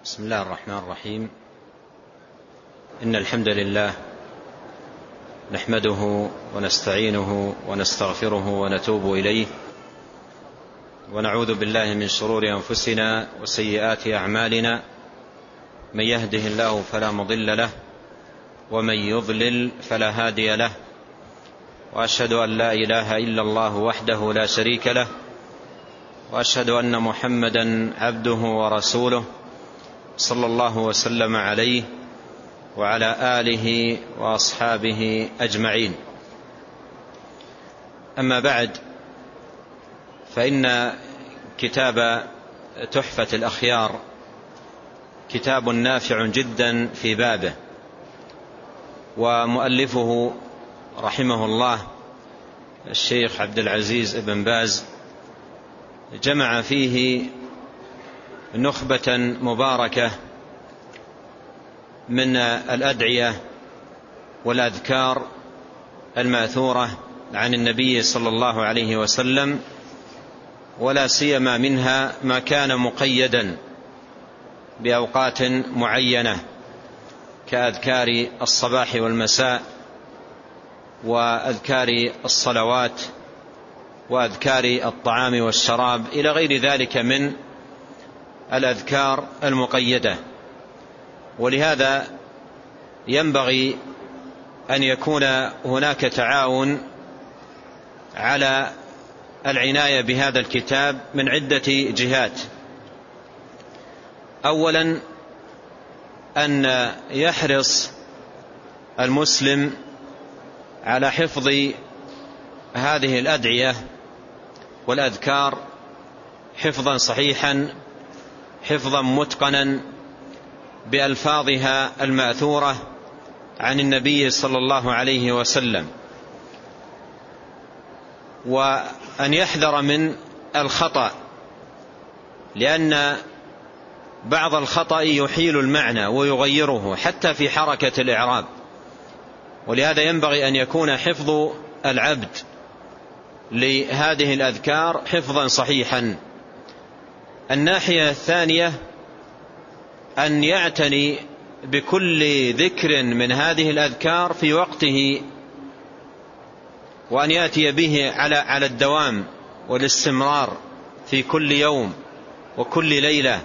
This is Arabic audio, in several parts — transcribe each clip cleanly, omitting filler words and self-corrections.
بسم الله الرحمن الرحيم. إن الحمد لله نحمده ونستعينه ونستغفره ونتوب إليه، ونعوذ بالله من شرور أنفسنا وسيئات أعمالنا. من يهده الله فلا مضل له، ومن يضلل فلا هادي له، وأشهد أن لا إله إلا الله وحده لا شريك له، وأشهد أن محمدا عبده ورسوله صلى الله وسلم عليه وعلى آله وأصحابه أجمعين. أما بعد، فإن كتاب تحفة الأخيار كتاب نافع جدا في بابه، ومؤلفه رحمه الله الشيخ عبد العزيز بن باز جمع فيه نخبة مباركة من الأدعية والأذكار الماثورة عن النبي صلى الله عليه وسلم، ولا سيما منها ما كان مقيدا بأوقات معينة كأذكار الصباح والمساء، وأذكار الصلوات، وأذكار الطعام والشراب، إلى غير ذلك من الأذكار المقيدة. ولهذا ينبغي أن يكون هناك تعاون على العناية بهذا الكتاب من عدة جهات. أولا، أن يحرص المسلم على حفظ هذه الأدعية والأذكار حفظا صحيحا، حفظا متقنا بألفاظها المأثورة عن النبي صلى الله عليه وسلم، وأن يحذر من الخطأ، لأن بعض الخطأ يحيل المعنى ويغيره حتى في حركة الإعراب. ولهذا ينبغي أن يكون حفظ العبد لهذه الأذكار حفظا صحيحا. الناحية الثانية، أن يعتني بكل ذكر من هذه الأذكار في وقته، وأن يأتي به على الدوام والاستمرار في كل يوم وكل ليلة،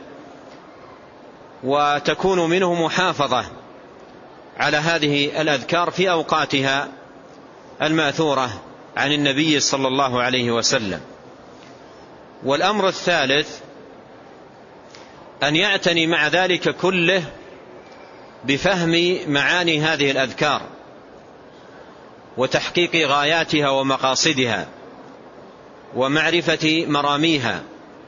وتكون منه محافظة على هذه الأذكار في أوقاتها الماثورة عن النبي صلى الله عليه وسلم. والأمر الثالث، أن يعتني مع ذلك كله بفهم معاني هذه الأذكار وتحقيق غاياتها ومقاصدها ومعرفة مراميها،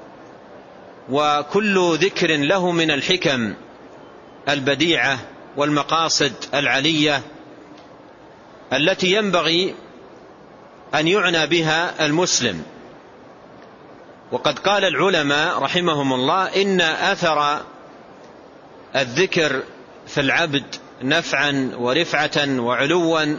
وكل ذكر له من الحكم البديعة والمقاصد العلية التي ينبغي أن يعنى بها المسلم. وقد قال العلماء رحمهم الله: إن أثر الذكر في العبد نفعا ورفعة وعلوا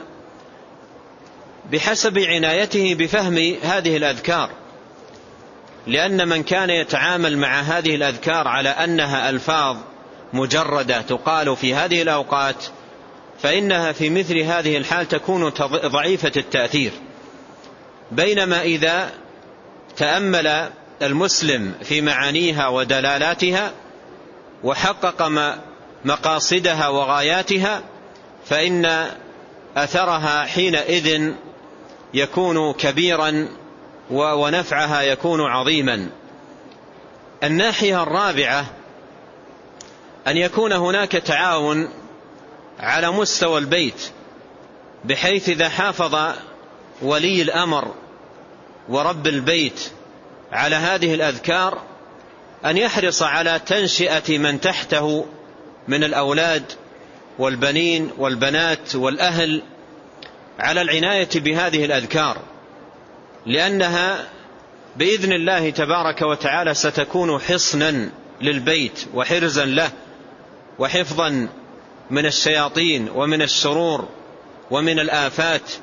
بحسب عنايته بفهم هذه الأذكار، لأن من كان يتعامل مع هذه الأذكار على أنها ألفاظ مجردة تقال في هذه الأوقات، فإنها في مثل هذه الحال تكون ضعيفة التأثير. بينما إذا تأمل المسلم في معانيها ودلالاتها وحقق مقاصدها وغاياتها، فإن أثرها حينئذ يكون كبيرا ونفعها يكون عظيما. الناحية الرابعة، أن يكون هناك تعاون على مستوى البيت، بحيث إذا حافظ ولي الأمر ورب البيت على هذه الأذكار، أن يحرص على تنشئة من تحته من الأولاد والبنين والبنات والأهل على العناية بهذه الأذكار، لأنها بإذن الله تبارك وتعالى ستكون حصنا للبيت وحرزا له وحفظا من الشياطين ومن الشرور ومن الآفات.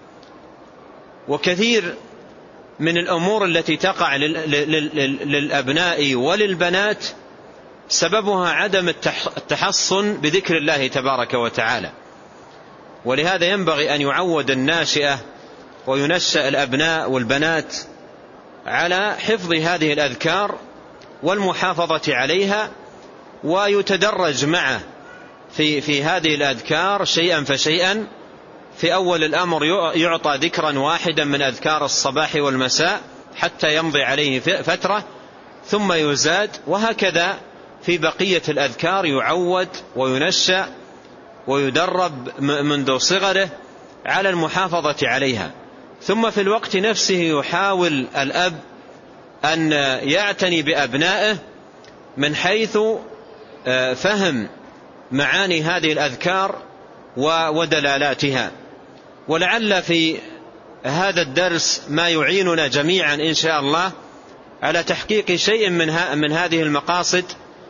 وكثير من الأمور التي تقع للأبناء وللبنات سببها عدم التحصن بذكر الله تبارك وتعالى. ولهذا ينبغي أن يعود الناشئة وينشأ الأبناء والبنات على حفظ هذه الأذكار والمحافظة عليها، ويتدرج معه في هذه الأذكار شيئا فشيئا. في أول الأمر يعطى ذكرا واحدا من أذكار الصباح والمساء حتى يمضي عليه فترة، ثم يزاد، وهكذا في بقية الأذكار يعود وينشأ ويدرب منذ صغره على المحافظة عليها. ثم في الوقت نفسه يحاول الأب أن يعتني بأبنائه من حيث فهم معاني هذه الأذكار ودلالاتها. ولعل في هذا الدرس ما يعيننا جميعا إن شاء الله على تحقيق شيء من هذه المقاصد،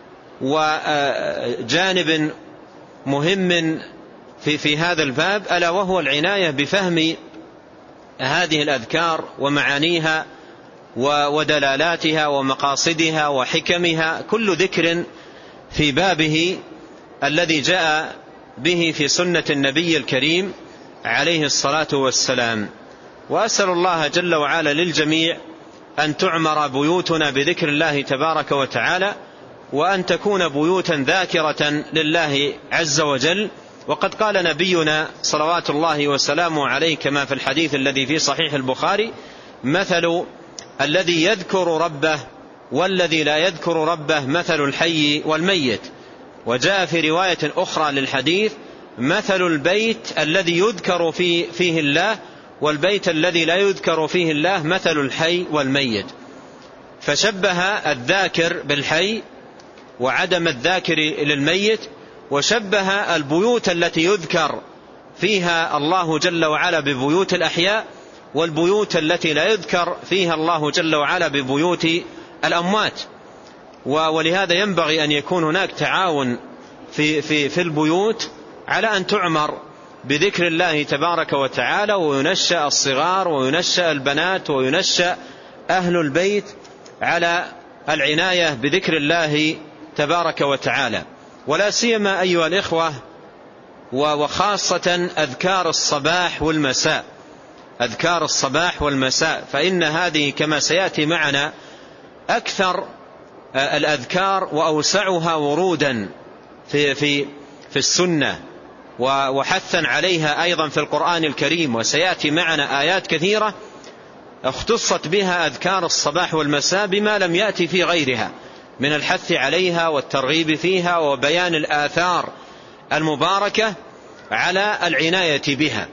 وجانب مهم في هذا الباب ألا وهو العناية بفهم هذه الأذكار ومعانيها ودلالاتها ومقاصدها وحكمها، كل ذكر في بابه الذي جاء به في سنة النبي الكريم عليه الصلاة والسلام. وأسأل الله جل وعلا للجميع أن تعمر بيوتنا بذكر الله تبارك وتعالى، وأن تكون بيوتا ذاكرة لله عز وجل. وقد قال نبينا صلوات الله وسلامه عليه كما في الحديث الذي في صحيح البخاري: مثل الذي يذكر ربه والذي لا يذكر ربه مثل الحي والميت. وجاء في رواية أخرى للحديث: مثل البيت الذي يذكر فيه الله والبيت الذي لا يذكر فيه الله مثل الحي والميت. فشبه الذاكر بالحي وعدم الذاكر للميت، وشبه البيوت التي يذكر فيها الله جل وعلا ببيوت الأحياء، والبيوت التي لا يذكر فيها الله جل وعلا ببيوت الأموات. ولهذا ينبغي أن يكون هناك تعاون في البيوت على أن تعمر بذكر الله تبارك وتعالى، وينشأ الصغار وينشأ البنات وينشأ أهل البيت على العناية بذكر الله تبارك وتعالى. ولا سيما أيها الإخوة وخاصة أذكار الصباح والمساء، أذكار الصباح والمساء، فإن هذه كما سيأتي معنا أكثر الأذكار وأوسعها ورودا في السنة، وحثا عليها أيضا في القرآن الكريم. وسيأتي معنا آيات كثيرة اختصت بها أذكار الصباح والمساء بما لم يأتي في غيرها من الحث عليها والترغيب فيها وبيان الآثار المباركة على العناية بها.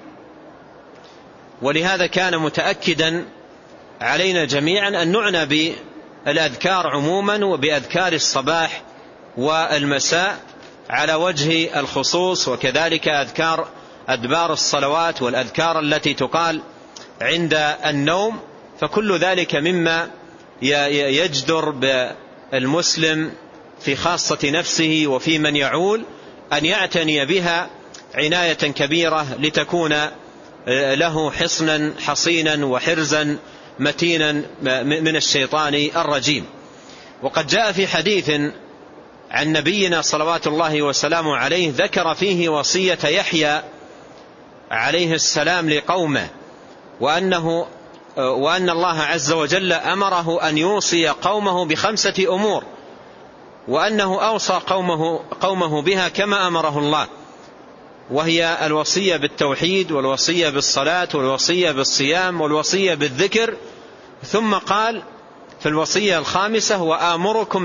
ولهذا كان متأكدا علينا جميعا أن نعنى بالأذكار عموما وبأذكار الصباح والمساء على وجه الخصوص، وكذلك أذكار أدبار الصلوات والأذكار التي تقال عند النوم. فكل ذلك مما يجدر بالمسلم في خاصة نفسه وفي من يعول أن يعتني بها عناية كبيرة لتكون له حصنا حصينا وحرزا متينا من الشيطان الرجيم. وقد جاء في حديث عن نبينا صلوات الله وسلامه عليه ذكر فيه وصية يحيى عليه السلام لقومه، وأن الله عز وجل أمره أن يوصي قومه ب5 أمور، وأنه أوصى قومه بها كما أمره الله، وهي الوصية بالتوحيد والوصية بالصلاة والوصية بالصيام والوصية بالذكر. ثم قال في الوصية ال5: وآمركم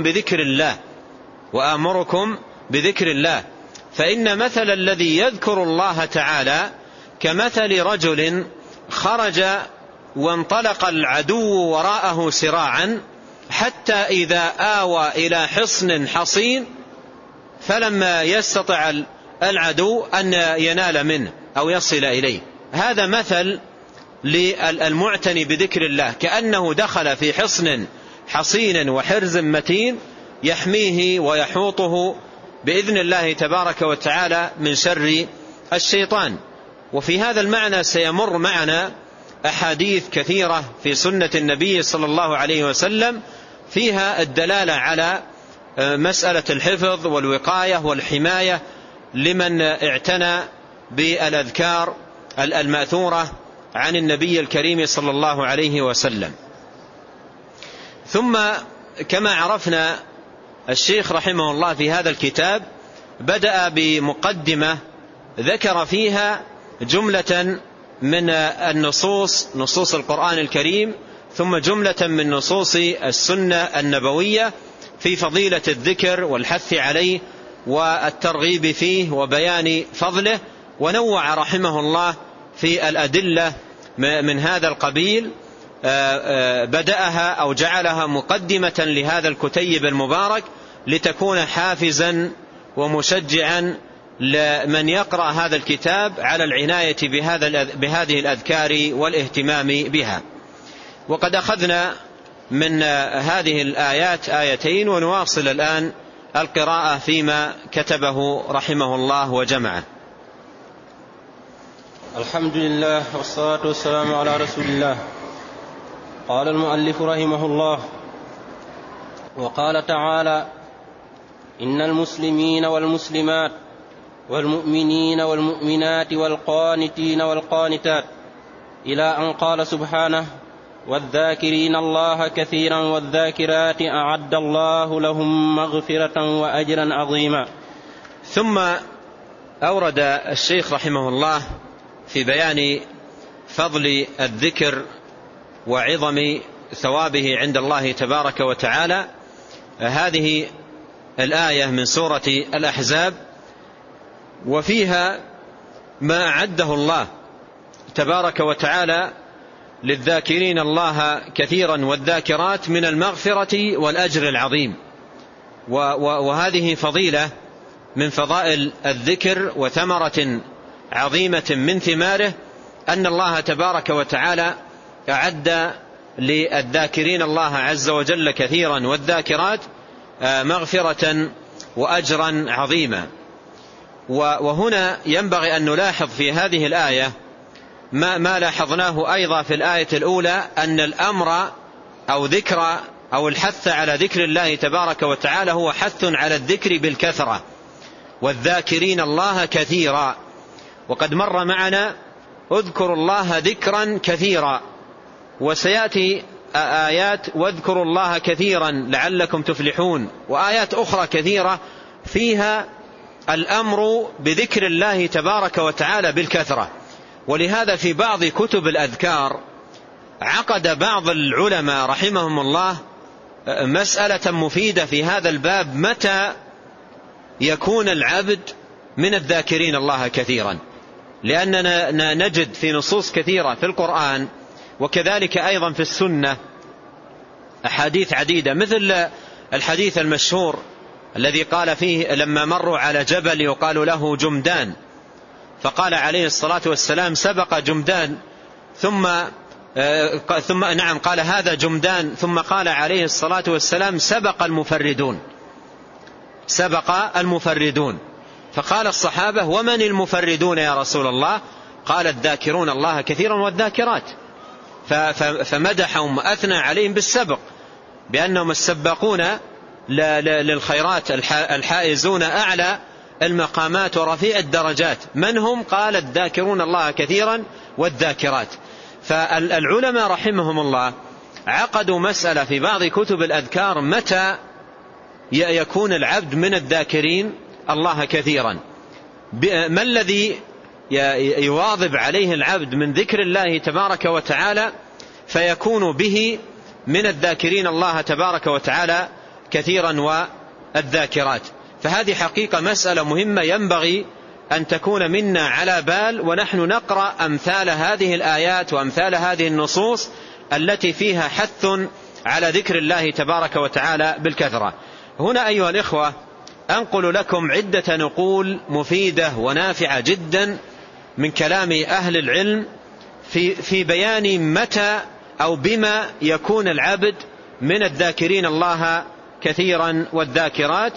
بذكر الله، فإن مثل الذي يذكر الله تعالى كمثل رجل خرج وانطلق العدو وراءه سراعا حتى إذا آوى إلى حصن حصين فلما يستطع العدو أن ينال منه أو يصل إليه. هذا مثل للمعتني بذكر الله، كأنه دخل في حصن حصين وحرز متين يحميه ويحوطه بإذن الله تبارك وتعالى من شر الشيطان. وفي هذا المعنى سيمر معنا أحاديث كثيرة في سنة النبي صلى الله عليه وسلم فيها الدلالة على مسألة الحفظ والوقاية والحماية لمن اعتنى بالأذكار المأثورة عن النبي الكريم صلى الله عليه وسلم. ثم كما عرفنا الشيخ رحمه الله في هذا الكتاب بدأ بمقدمة ذكر فيها جملة من النصوص، نصوص القرآن الكريم، ثم جملة من نصوص السنة النبوية في فضيلة الذكر والحث عليه والترغيب فيه وبيان فضله، ونوع رحمه الله في الأدلة من هذا القبيل. بدأها أو جعلها مقدمة لهذا الكتيب المبارك لتكون حافزا ومشجعا لمن يقرأ هذا الكتاب على العناية بهذه الأذكار والاهتمام بها. وقد أخذنا من هذه الآيات آيتين، ونواصل الآن القراءة فيما كتبه رحمه الله وجمعه. الحمد لله والصلاة والسلام على رسول الله. قال المؤلف رحمه الله: وقال تعالى: إن المسلمين والمسلمات والمؤمنين والمؤمنات والقانتين والقانتات، إلى أن قال سبحانه: والذاكرين الله كثيرا والذاكرات أعد الله لهم مغفرة وأجرا عظيما. ثم أورد الشيخ رحمه الله في بيان فضل الذكر وعظم ثوابه عند الله تبارك وتعالى هذه الآية من سورة الأحزاب، وفيها ما أعده الله تبارك وتعالى للذاكرين الله كثيرا والذاكرات من المغفرة والأجر العظيم. وهذه فضيلة من فضائل الذكر وثمرة عظيمة من ثماره أن الله تبارك وتعالى أعد للذاكرين الله عز وجل كثيرا والذاكرات مغفرة وأجرا عظيما. وهنا ينبغي أن نلاحظ في هذه الآية ما لاحظناه أيضا في الآية الأولى، أن الأمر أو ذكر أو الحث على ذكر الله تبارك وتعالى هو حث على الذكر بالكثرة، والذاكرين الله كثيرا. وقد مر معنا اذكروا الله ذكرا كثيرا، وسيأتي آيات واذكروا الله كثيرا لعلكم تفلحون، وآيات أخرى كثيرة فيها الأمر بذكر الله تبارك وتعالى بالكثرة. ولهذا في بعض كتب الأذكار عقد بعض العلماء رحمهم الله مسألة مفيدة في هذا الباب: متى يكون العبد من الذاكرين الله كثيرا؟ لأننا نجد في نصوص كثيرة في القرآن وكذلك أيضا في السنة أحاديث عديدة، مثل الحديث المشهور الذي قال فيه لما مروا على جبل يقال له جمدان، فقال عليه الصلاة والسلام: سبق جمدان، ثم قال هذا جمدان، ثم قال عليه الصلاة والسلام: سبق المفردون. فقال الصحابة: ومن المفردون يا رسول الله؟ قال: الذاكرون الله كثيرا والذاكرات. فمدحهم وأثنى عليهم بالسبق، بأنهم السباقون للخيرات الحائزون أعلى المقامات ورفيع الدرجات. من هم؟ قال: الذاكرون الله كثيرا والذاكرات. فالعلماء رحمهم الله عقدوا مسألة في بعض كتب الأذكار: متى يكون العبد من الذاكرين الله كثيرا؟ ما الذي يواظب عليه العبد من ذكر الله تبارك وتعالى فيكون به من الذاكرين الله تبارك وتعالى كثيرا والذاكرات؟ فهذه حقيقة مسألة مهمة ينبغي أن تكون منا على بال ونحن نقرأ أمثال هذه الآيات وأمثال هذه النصوص التي فيها حث على ذكر الله تبارك وتعالى بالكثرة. هنا أيها الإخوة أنقل لكم عدة نقول مفيدة ونافعة جدا من كلام أهل العلم في بيان متى أو بما يكون العبد من الذاكرين الله كثيرا والذاكرات.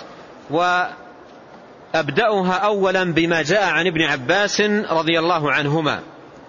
وأبدأها أولا بما جاء عن ابن عباس رضي الله عنهما.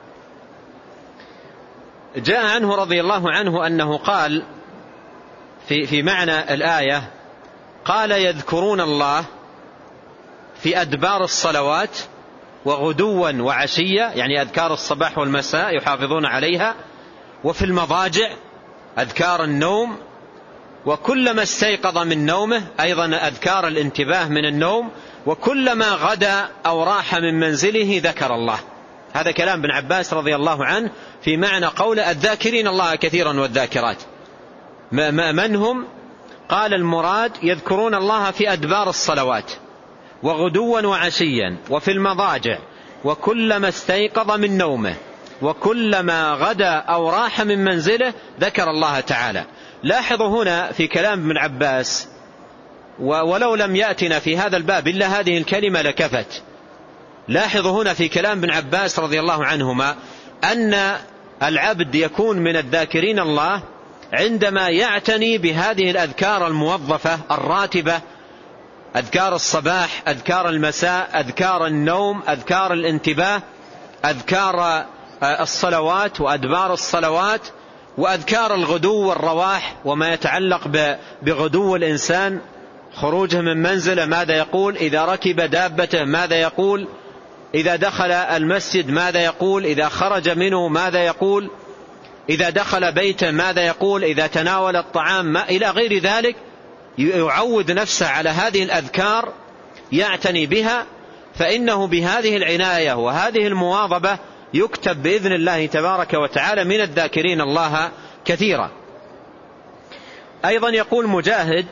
جاء عنه رضي الله عنه أنه قال في معنى الآية: قال يذكرون الله في أدبار الصلوات وغدوا وعشية، يعني أذكار الصباح والمساء يحافظون عليها، وفي المضاجع أذكار النوم، وكلما استيقظ من نومه أيضا أذكار الانتباه من النوم، وكلما غدا أو راح من منزله ذكر الله. هذا كلام ابن عباس رضي الله عنه في معنى قول الذاكرين الله كثيرا والذاكرات. من هم؟ قال المراد يذكرون الله في أدبار الصلوات وغدوا وعشيا وفي المضاجع وكلما استيقظ من نومه وكلما غدا أو راح من منزله ذكر الله تعالى. لاحظوا هنا في كلام ابن عباس، ولو لم يأتنا في هذا الباب إلا هذه الكلمة لكفت. لاحظوا هنا في كلام ابن عباس رضي الله عنهما أن العبد يكون من الذاكرين الله عندما يعتني بهذه الأذكار الموظفة الراتبة، أذكار الصباح، أذكار المساء، أذكار النوم، أذكار الانتباه، أذكار الصلوات وأدبار الصلوات، وأذكار الغدو والرواح وما يتعلق بغدو الإنسان، خروجه من منزله ماذا يقول، إذا ركب دابته ماذا يقول، إذا دخل المسجد ماذا يقول، إذا خرج منه ماذا يقول، إذا دخل بيته ماذا يقول، إذا تناول الطعام ما إلى غير ذلك. يعود نفسه على هذه الأذكار، يعتني بها، فإنه بهذه العناية وهذه المواظبة يكتب بإذن الله تبارك وتعالى من الذاكرين الله كثيرا. أيضا يقول مجاهد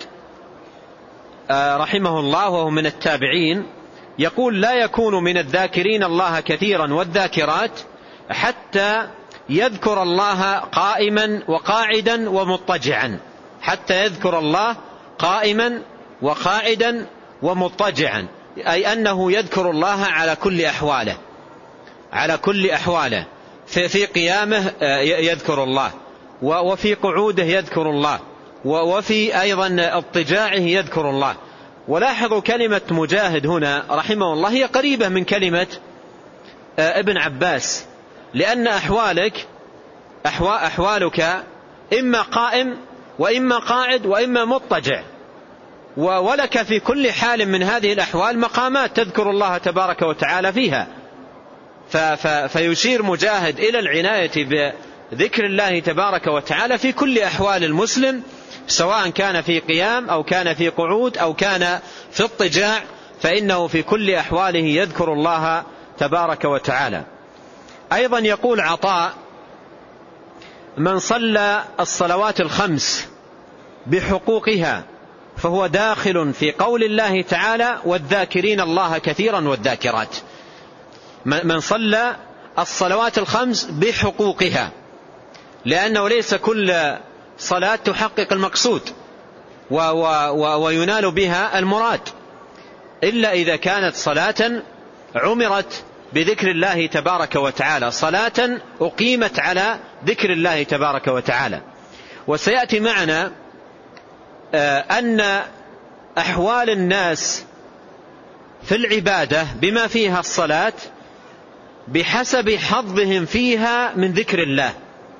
رحمه الله وهو من التابعين، يقول لا يكون من الذاكرين الله كثيرا والذاكرات حتى يذكر الله قائما وقاعدا ومضطجعا، حتى يذكر الله قائما وقاعدا ومضطجعا، أي أنه يذكر الله على كل أحواله، على كل أحواله، في قيامه يذكر الله، وفي قعوده يذكر الله، وفي أيضا اضطجاعه يذكر الله. ولاحظوا كلمة مجاهد هنا رحمه الله هي قريبة من كلمة ابن عباس، لأن أحوالك إما قائم وإما قاعد وإما مضطجع، ولك في كل حال من هذه الأحوال مقامات تذكر الله تبارك وتعالى فيها. فيشير مجاهد إلى العناية بذكر الله تبارك وتعالى في كل أحوال المسلم، سواء كان في قيام أو كان في قعود أو كان في اضطجاع، فإنه في كل أحواله يذكر الله تبارك وتعالى. أيضا يقول عطاء: من صلى الصلوات الخمس بحقوقها فهو داخل في قول الله تعالى: والذاكرين الله كثيرا والذاكرات. من صلى الصلوات الخمس بحقوقها، لأنه ليس كل صلاة تحقق المقصود وينال بها المراد، إلا إذا كانت صلاة عمرت بذكر الله تبارك وتعالى، صلاة أقيمت على ذكر الله تبارك وتعالى. وسيأتي معنا أن أحوال الناس في العبادة بما فيها الصلاة بحسب حظهم فيها من ذكر الله،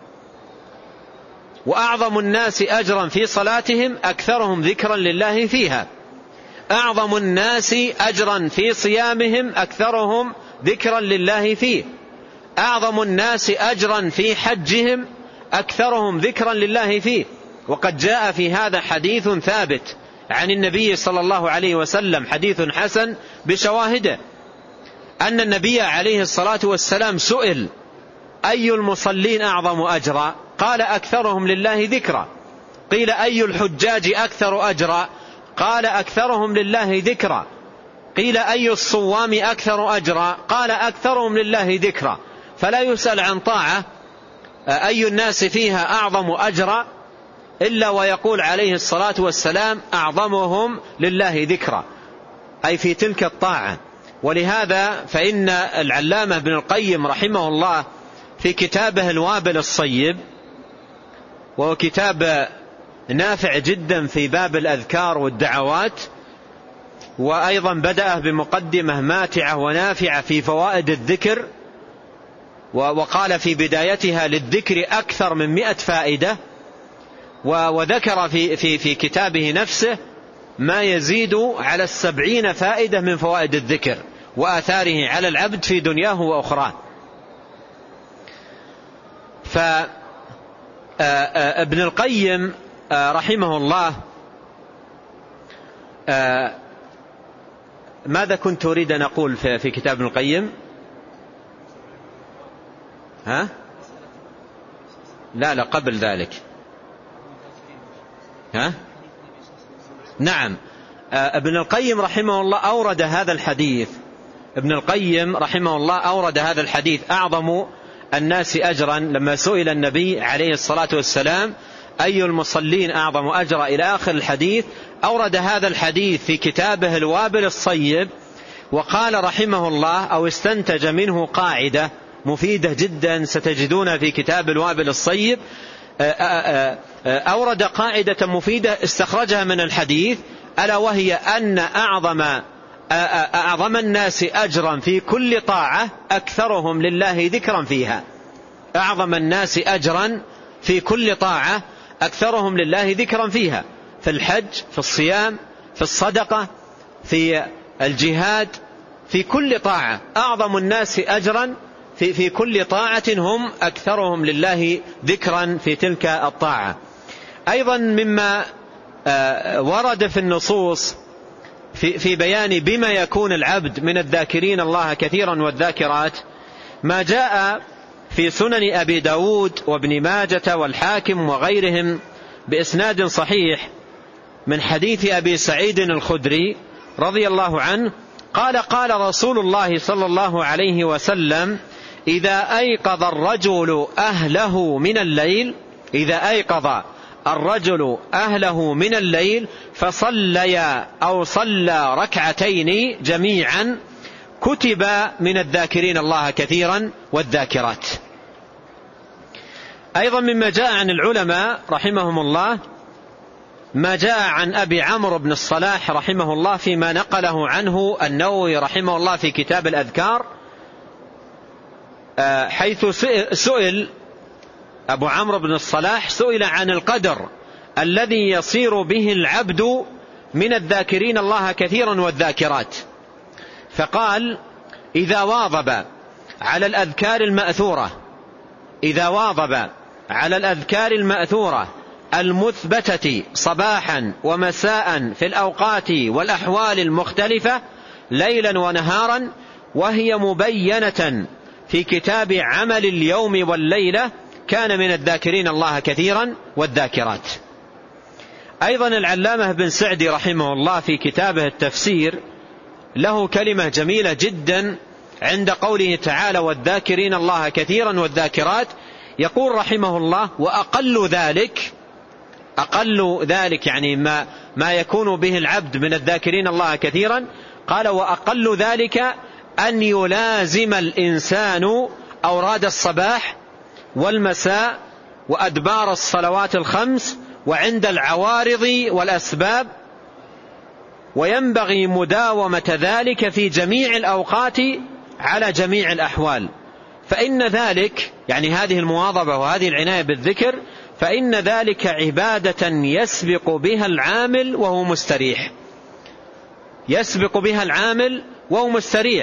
وأعظم الناس أجرا في صلاتهم أكثرهم ذكرا لله فيها، أعظم الناس أجرا في صيامهم أكثرهم ذكرا لله فيه، أعظم الناس أجرا في حجهم أكثرهم ذكرا لله فيه. وقد جاء في هذا حديث ثابت عن النبي صلى الله عليه وسلم، حديث حسن بشواهده، أن النبي عليه الصلاة والسلام سئل: أي المصلين أعظم أجرا؟ قال: أكثرهم لله ذكرا. قيل: أي الحجاج أكثر أجرا؟ قال: أكثرهم لله ذكرا. قيل: أي الصوام أكثر أجرا؟ قال: أكثرهم لله ذكرا. فلا يسأل عن طاعة أي الناس فيها أعظم أجرا إلا ويقول عليه الصلاة والسلام: أعظمهم لله ذكرا، أي في تلك الطاعة. ولهذا فإن العلامة ابن القيم رحمه الله في كتابه الوابل الصيب، وهو كتاب نافع جدا في باب الأذكار والدعوات، وأيضا بدأ بمقدمة ماتعة ونافعة في فوائد الذكر، وقال في بدايتها: للذكر أكثر من 100 فائدة. وذكر في كتابه نفسه ما يزيد على 70 فائدة من فوائد الذكر وآثاره على العبد في دنياه وأخراه. فابن القيم رحمه الله، ماذا كنت أريد أن أقول في كتاب ابن القيم؟ لا قبل ذلك. نعم، ابن القيم رحمه الله أورد هذا الحديث. ابن القيم رحمه الله أورد هذا الحديث: أعظم الناس أجرا، لما سئل النبي عليه الصلاة والسلام أي المصلين أعظم أجرا إلى آخر الحديث، أورد هذا الحديث في كتابه الوابل الصيب، وقال رحمه الله أو استنتج منه قاعدة مفيدة جدا ستجدونها في كتاب الوابل الصيب. أورد قاعدة مفيدة استخرجها من الحديث، ألا وهي أن أعظم الناس أجرا في كل طاعة أكثرهم لله ذكرا فيها. أعظم الناس أجرا في كل طاعة أكثرهم لله ذكرا فيها، في الحج، في الصيام، في الصدقة، في الجهاد، في كل طاعة. أعظم الناس أجرا في كل طاعة هم أكثرهم لله ذكرا في تلك الطاعة. أيضا مما ورد في النصوص في بيان بما يكون العبد من الذاكرين الله كثيرا والذاكرات، ما جاء في سنن أبي داود وابن ماجة والحاكم وغيرهم بإسناد صحيح من حديث أبي سعيد الخدري رضي الله عنه قال: قال رسول الله صلى الله عليه وسلم: إذا أيقظ الرجل أهله من الليل، إذا أيقظ الرجل أهله من الليل فصليا أو صلى ركعتين جميعا كتب من الذاكرين الله كثيرا والذاكرات. أيضا مما جاء عن العلماء رحمهم الله ما جاء عن أبي عمرو بن الصلاح رحمه الله فيما نقله عنه النووي رحمه الله في كتاب الأذكار، حيث سئل أبو عمرو بن الصلاح سئل عن القدر الذي يصير به العبد من الذاكرين الله كثيرا والذاكرات، فقال: إذا واظب على الأذكار المأثورة، إذا واظب على الأذكار المأثورة المثبتة صباحا ومساء في الأوقات والأحوال المختلفة ليلا ونهارا، وهي مبينة في كتاب عمل اليوم والليلة، كان من الذاكرين الله كثيرا والذاكرات. أيضا العلامة بن سعدي رحمه الله في كتابه التفسير له كلمة جميلة جدا عند قوله تعالى: والذاكرين الله كثيرا والذاكرات، يقول رحمه الله: وأقل ذلك، أقل ذلك يعني ما يكون به العبد من الذاكرين الله كثيرا، قال: وأقل ذلك أن يلازم الإنسان أوراد الصباح والمساء وأدبار الصلوات الخمس وعند العوارض والأسباب، وينبغي مداومة ذلك في جميع الأوقات على جميع الأحوال، فإن ذلك يعني هذه المواظبة وهذه العناية بالذكر، فإن ذلك عبادة يسبق بها العامل وهو مستريح، يسبق بها العامل وهو مستريح،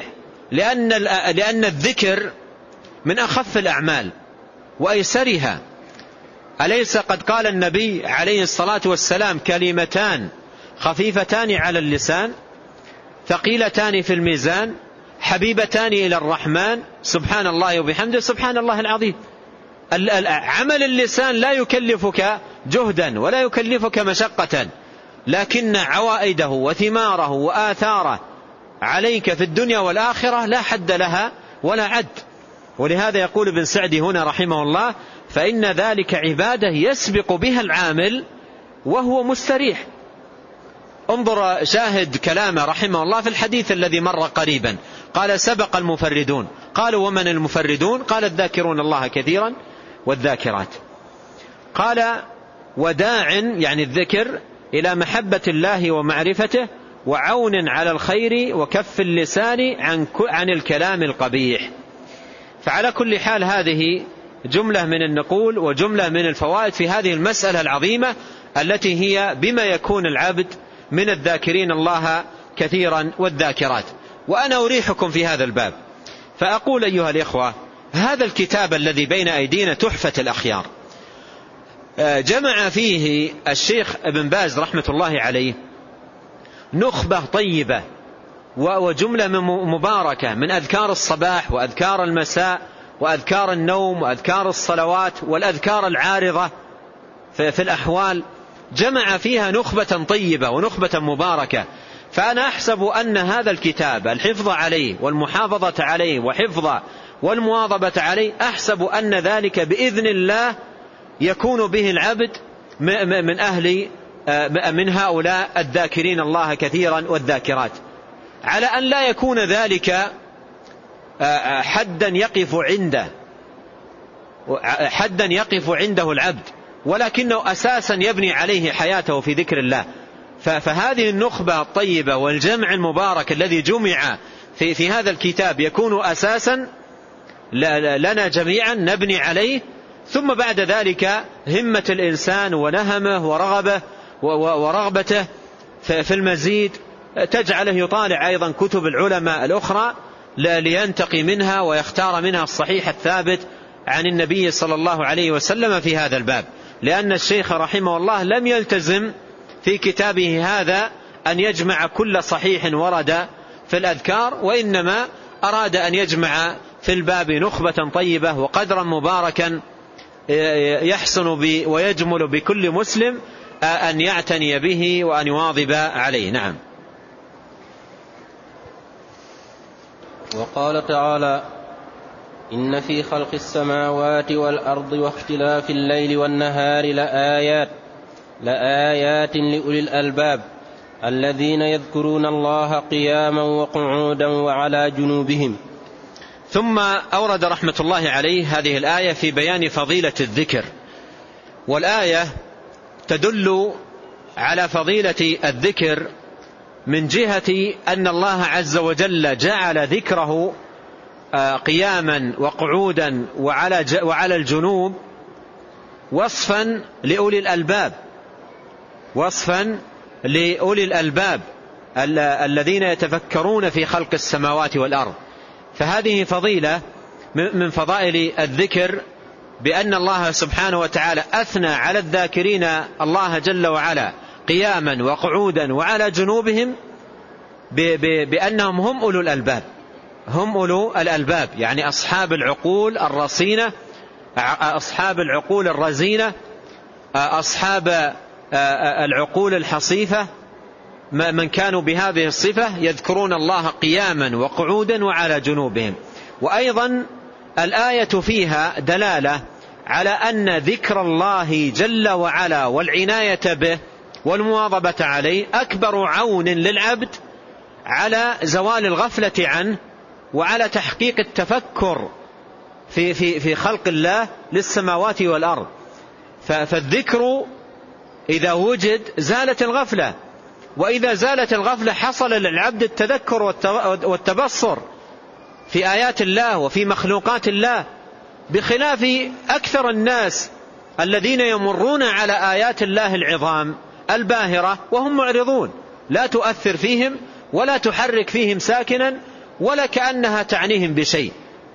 لأن الذكر من أخف الأعمال وأيسرها. أليس قد قال النبي عليه الصلاة والسلام: كلمتان خفيفتان على اللسان ثقيلتان في الميزان حبيبتان إلى الرحمن سبحان الله وبحمده سبحان الله العظيم. عمل اللسان لا يكلفك جهدا ولا يكلفك مشقة، لكن عوائده وثماره وآثاره عليك في الدنيا والآخرة لا حد لها ولا عد. ولهذا يقول ابن سعدي هنا رحمه الله: فإن ذلك عبادة يسبق بها العامل وهو مستريح. انظر شاهد كلامه رحمه الله في الحديث الذي مر قريبا، قال: سبق المفردون. قالوا: ومن المفردون؟ قال: الذاكرون الله كثيرا والذاكرات. قال: وداع يعني الذكر إلى محبة الله ومعرفته، وعون على الخير، وكف اللسان عن الكلام القبيح. فعلى كل حال هذه جملة من النقول وجملة من الفوائد في هذه المسألة العظيمة التي هي بما يكون العبد من الذاكرين الله كثيرا والذاكرات. وأنا أريحكم في هذا الباب فأقول أيها الإخوة، هذا الكتاب الذي بين أيدينا تحفة الأخيار جمع فيه الشيخ ابن باز رحمة الله عليه نخبة طيبة وجملة مباركة من أذكار الصباح وأذكار المساء وأذكار النوم وأذكار الصلوات والأذكار العارضة في الأحوال، جمع فيها نخبة طيبة ونخبة مباركة. فأنا أحسب أن هذا الكتاب الحفظ عليه والمحافظة عليه وحفظ والمواظبة عليه، أحسب أن ذلك بإذن الله يكون به العبد من هؤلاء الذاكرين الله كثيرا والذاكرات، على أن لا يكون ذلك حدا يقف عنده العبد، ولكنه أساسا يبني عليه حياته في ذكر الله. فهذه النخبة الطيبة والجمع المبارك الذي جمع في هذا الكتاب يكون أساسا لنا جميعا نبني عليه، ثم بعد ذلك همة الإنسان ونهمه ورغبته في المزيد تجعله يطالع أيضا كتب العلماء الأخرى لينتقي منها ويختار منها الصحيح الثابت عن النبي صلى الله عليه وسلم في هذا الباب. لأن الشيخ رحمه الله لم يلتزم في كتابه هذا أن يجمع كل صحيح ورد في الأذكار، وإنما أراد أن يجمع في الباب نخبة طيبة وقدرا مباركا يحسن ويجمل بكل مسلم أن يعتني به وأن يواظب عليه. نعم. وقال تعالى: إن في خلق السماوات والأرض واختلاف الليل والنهار لآيات لأولي الألباب الذين يذكرون الله قياما وقعودا وعلى جنوبهم. ثم أورد رحمة الله عليه هذه الآية في بيان فضيلة الذكر، والآية تدل على فضيلة الذكر من جهة أن الله عز وجل جعل ذكره قياما وقعودا وعلى الجنوب وصفا لأولي الألباب الذين يتفكرون في خلق السماوات والأرض. فهذه فضيلة من فضائل الذكر، بأن الله سبحانه وتعالى أثنى على الذاكرين الله جل وعلا قياما وقعودا وعلى جنوبهم بأنهم هم أولو الألباب، يعني أصحاب العقول الرصينة، أصحاب العقول الرزينة، أصحاب العقول الحصيفة، من كانوا بهذه الصفة يذكرون الله قياما وقعودا وعلى جنوبهم. وأيضا الآية فيها دلالة على أن ذكر الله جل وعلا والعناية به والمواظبة عليه أكبر عون للعبد على زوال الغفلة عنه وعلى تحقيق التفكر في خلق الله للسماوات والأرض. فالذكر إذا وجد زالت الغفلة، وإذا زالت الغفلة حصل للعبد التذكر والتبصر في آيات الله وفي مخلوقات الله، بخلاف أكثر الناس الذين يمرون على آيات الله العظام الباهرة وهم معرضون، لا تؤثر فيهم ولا تحرك فيهم ساكنا ولا كأنها تعنيهم بشيء،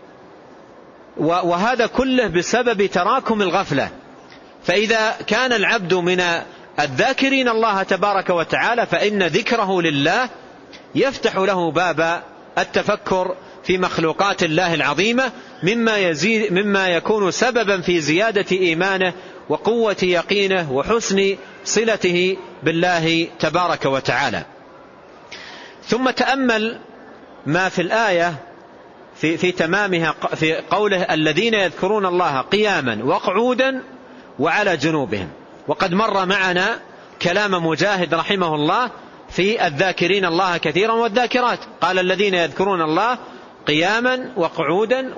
وهذا كله بسبب تراكم الغفلة. فإذا كان العبد من الذاكرين الله تبارك وتعالى فإن ذكره لله يفتح له باب التفكر في مخلوقات الله العظيمة، مما يكون سببا في زيادة إيمانه وقوة يقينه وحسن صلته بالله تبارك وتعالى. ثم تأمل ما في الآية في تمامها، في قوله الذين يذكرون الله قياما وقعودا وعلى جنوبهم. وقد مر معنا كلام مجاهد رحمه الله في الذاكرين الله كثيرا والذاكرات، قال الذين يذكرون الله قياما وقعودا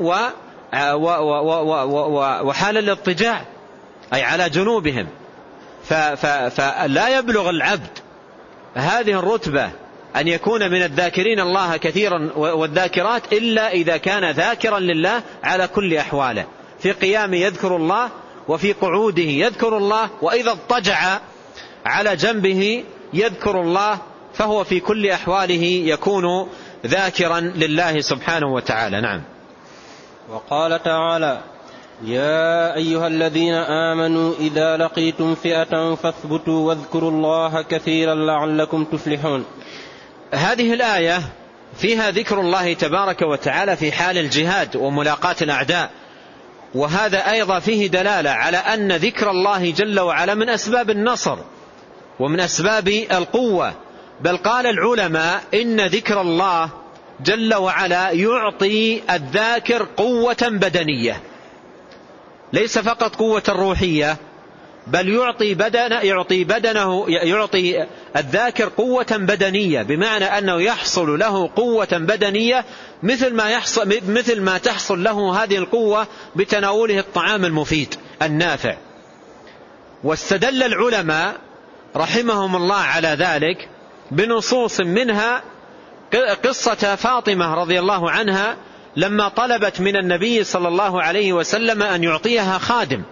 وحال الاضطجاع، أي على جنوبهم. فلا يبلغ العبد هذه الرتبة أن يكون من الذاكرين الله كثيرا والذاكرات إلا إذا كان ذاكرا لله على كل أحواله، في قيامه يذكر الله، وفي قعوده يذكر الله، وإذا اضطجع على جنبه يذكر الله فهو في كل أحواله يكون ذاكرا لله سبحانه وتعالى. نعم. وقال تعالى: يا أيها الذين آمنوا إذا لقيتم فئة فاثبتوا واذكروا الله كثيرا لعلكم تفلحون. هذه الآية فيها ذكر الله تبارك وتعالى في حال الجهاد وملاقاة الأعداء، وهذا أيضا فيه دلالة على أن ذكر الله جل وعلا من أسباب النصر ومن أسباب القوة. بل قال العلماء إن ذكر الله جل وعلا يعطي الذاكر قوة بدنية، ليس فقط قوة روحية، بل يعطي الذاكر قوة بدنية، بمعنى أنه يحصل له قوة بدنية مثل ما تحصل له هذه القوة بتناوله الطعام المفيد النافع. واستدل العلماء رحمهم الله على ذلك بنصوص منها قصة فاطمة رضي الله عنها لما طلبت من النبي صلى الله عليه وسلم أن يعطيها خادم،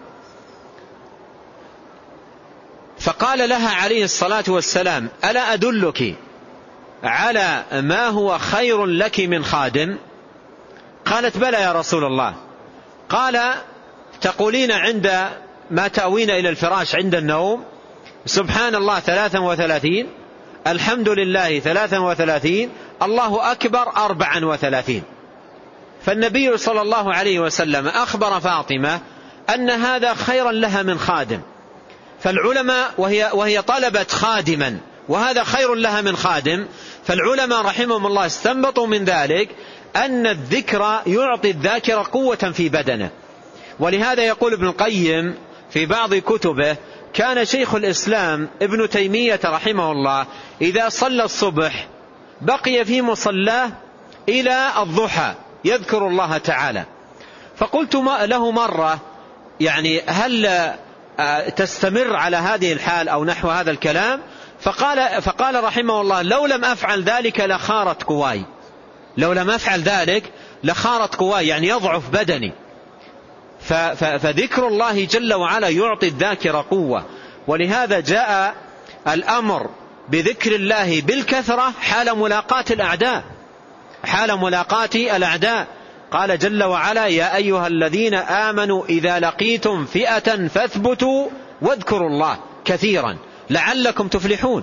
فقال لها عليه الصلاة والسلام: ألا أدلك على ما هو خير لك من خادم؟ قالت: بلى يا رسول الله. قال: تقولين عند ما تأوين إلى الفراش عند النوم سبحان الله 33، الحمد لله 33، الله أكبر 34. فالنبي صلى الله عليه وسلم أخبر فاطمة أن هذا خيرا لها من خادم. فالعلماء وهي طلبت خادما وهذا خير لها من خادم، فالعلماء رحمهم الله استنبطوا من ذلك أن الذكر يعطي الذاكرة قوة في بدنه. ولهذا يقول ابن القيم في بعض كتبه: كان شيخ الإسلام ابن تيمية رحمه الله إذا صلى الصبح بقي في مصلاه إلى الضحى يذكر الله تعالى. فقلت له مرة: يعني هل تستمر على هذه الحال أو نحو هذا الكلام؟ فقال رحمه الله: لو لم أفعل ذلك لخارت قواي، لو لم أفعل ذلك لخارت قواي، يعني يضعف بدني. فذكر الله جل وعلا يعطي الذاكرة قوة. ولهذا جاء الأمر بذكر الله بالكثرة حال ملاقاة الأعداء، حال ملاقاة الأعداء. قال جل وعلا: يا أيها الذين آمنوا إذا لقيتم فئة فاثبتوا واذكروا الله كثيرا لعلكم تفلحون.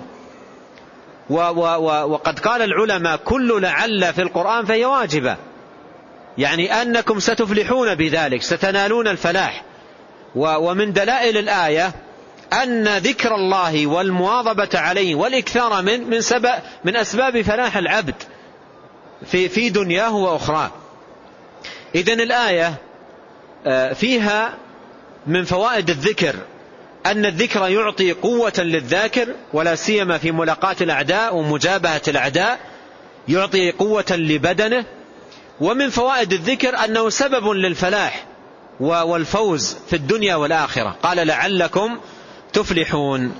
وقد قال العلماء: كل لعل في القرآن فهي واجبة، يعني أنكم ستفلحون بذلك، ستنالون الفلاح. ومن دلائل الآية أن ذكر الله والمواظبة عليه والإكثار من أسباب فلاح العبد في دنياه وأخراه. إذن الآية فيها من فوائد الذكر أن الذكر يعطي قوة للذاكر، ولا سيما في ملاقاة الأعداء ومجابهة الأعداء، يعطي قوة لبدنه. ومن فوائد الذكر أنه سبب للفلاح والفوز في الدنيا والآخرة. قال: لعلكم تفلحون.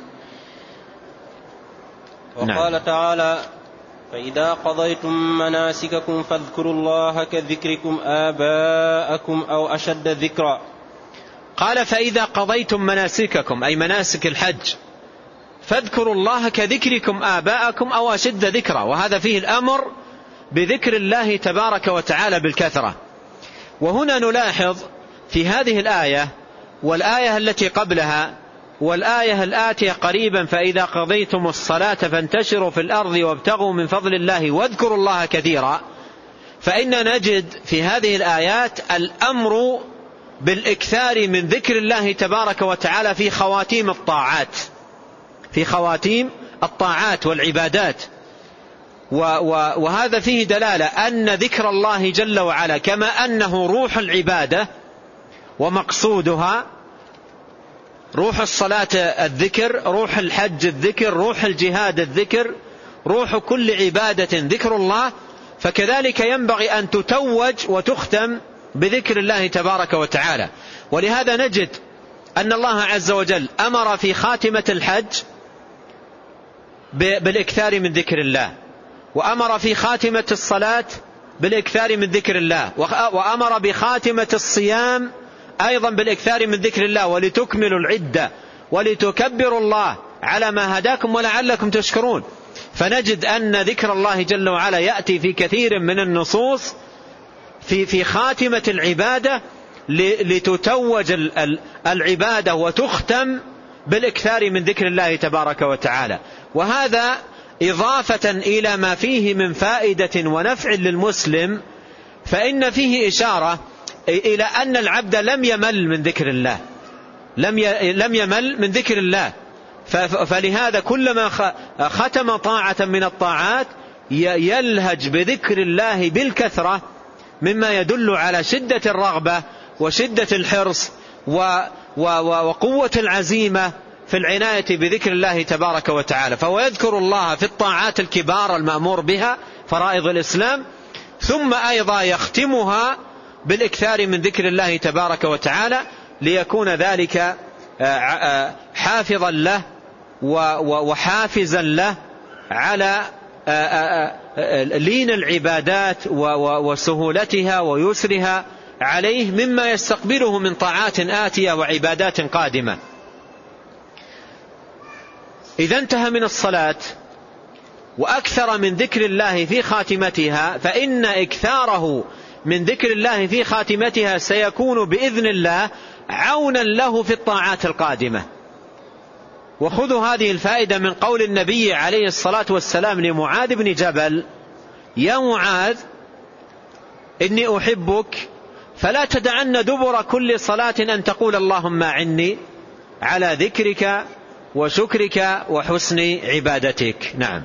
وقال تعالى: فإذا قضيتم مناسككم فاذكروا الله كذكركم آباءكم أو أشد ذكرا. قال: فإذا قضيتم مناسككم أي مناسك الحج فاذكروا الله كذكركم آباءكم أو أشد ذكرا. وهذا فيه الأمر بذكر الله تبارك وتعالى بالكثرة. وهنا نلاحظ في هذه الآية والآية التي قبلها والآية الآتية قريبا: فإذا قضيتم الصلاة فانتشروا في الأرض وابتغوا من فضل الله واذكروا الله كثيرا، فإن نجد في هذه الآيات الأمر بالإكثار من ذكر الله تبارك وتعالى في خواتيم الطاعات، في خواتيم الطاعات والعبادات. وهذا فيه دلالة أن ذكر الله جل وعلا كما أنه روح العبادة ومقصودها، روح الصلاة الذكر، روح الحج الذكر، روح الجهاد الذكر، روح كل عبادة ذكر الله، فكذلك ينبغي أن تتوج وتختم بذكر الله تبارك وتعالى. ولهذا نجد أن الله عز وجل أمر في خاتمة الحج بالإكثار من ذكر الله، وأمر في خاتمة الصلاة بالإكثار من ذكر الله، وأمر بخاتمة الصيام أيضا بالإكثار من ذكر الله، ولتكملوا العدة ولتكبروا الله على ما هداكم ولعلكم تشكرون. فنجد أن ذكر الله جل وعلا يأتي في كثير من النصوص في خاتمة العبادة لتتوج العبادة وتختم بالإكثار من ذكر الله تبارك وتعالى. وهذا إضافة إلى ما فيه من فائدة ونفع للمسلم، فإن فيه إشارة إلى أن العبد لم يمل من ذكر الله، لم يمل من ذكر الله. فلهذا كلما ختم طاعة من الطاعات يلهج بذكر الله بالكثرة، مما يدل على شدة الرغبة وشدة الحرص وقوة العزيمة في العناية بذكر الله تبارك وتعالى. فهو يذكر الله في الطاعات الكبار المأمور بها فرائض الإسلام، ثم أيضا يختمها بالإكثار من ذكر الله تبارك وتعالى، ليكون ذلك حافظا له وحافزا له على لين العبادات وسهولتها ويسرها عليه مما يستقبله من طاعات آتية وعبادات قادمة. إذا انتهى من الصلاة وأكثر من ذكر الله في خاتمتها، فإن إكثاره من ذكر الله في خاتمتها سيكون بإذن الله عونا له في الطاعات القادمة. وخذوا هذه الفائدة من قول النبي عليه الصلاة والسلام لمعاذ بن جبل: يا معاذ إني أحبك فلا تدعن دبر كل صلاة أن تقول اللهم أعني على ذكرك وشكرك وحسن عبادتك. نعم.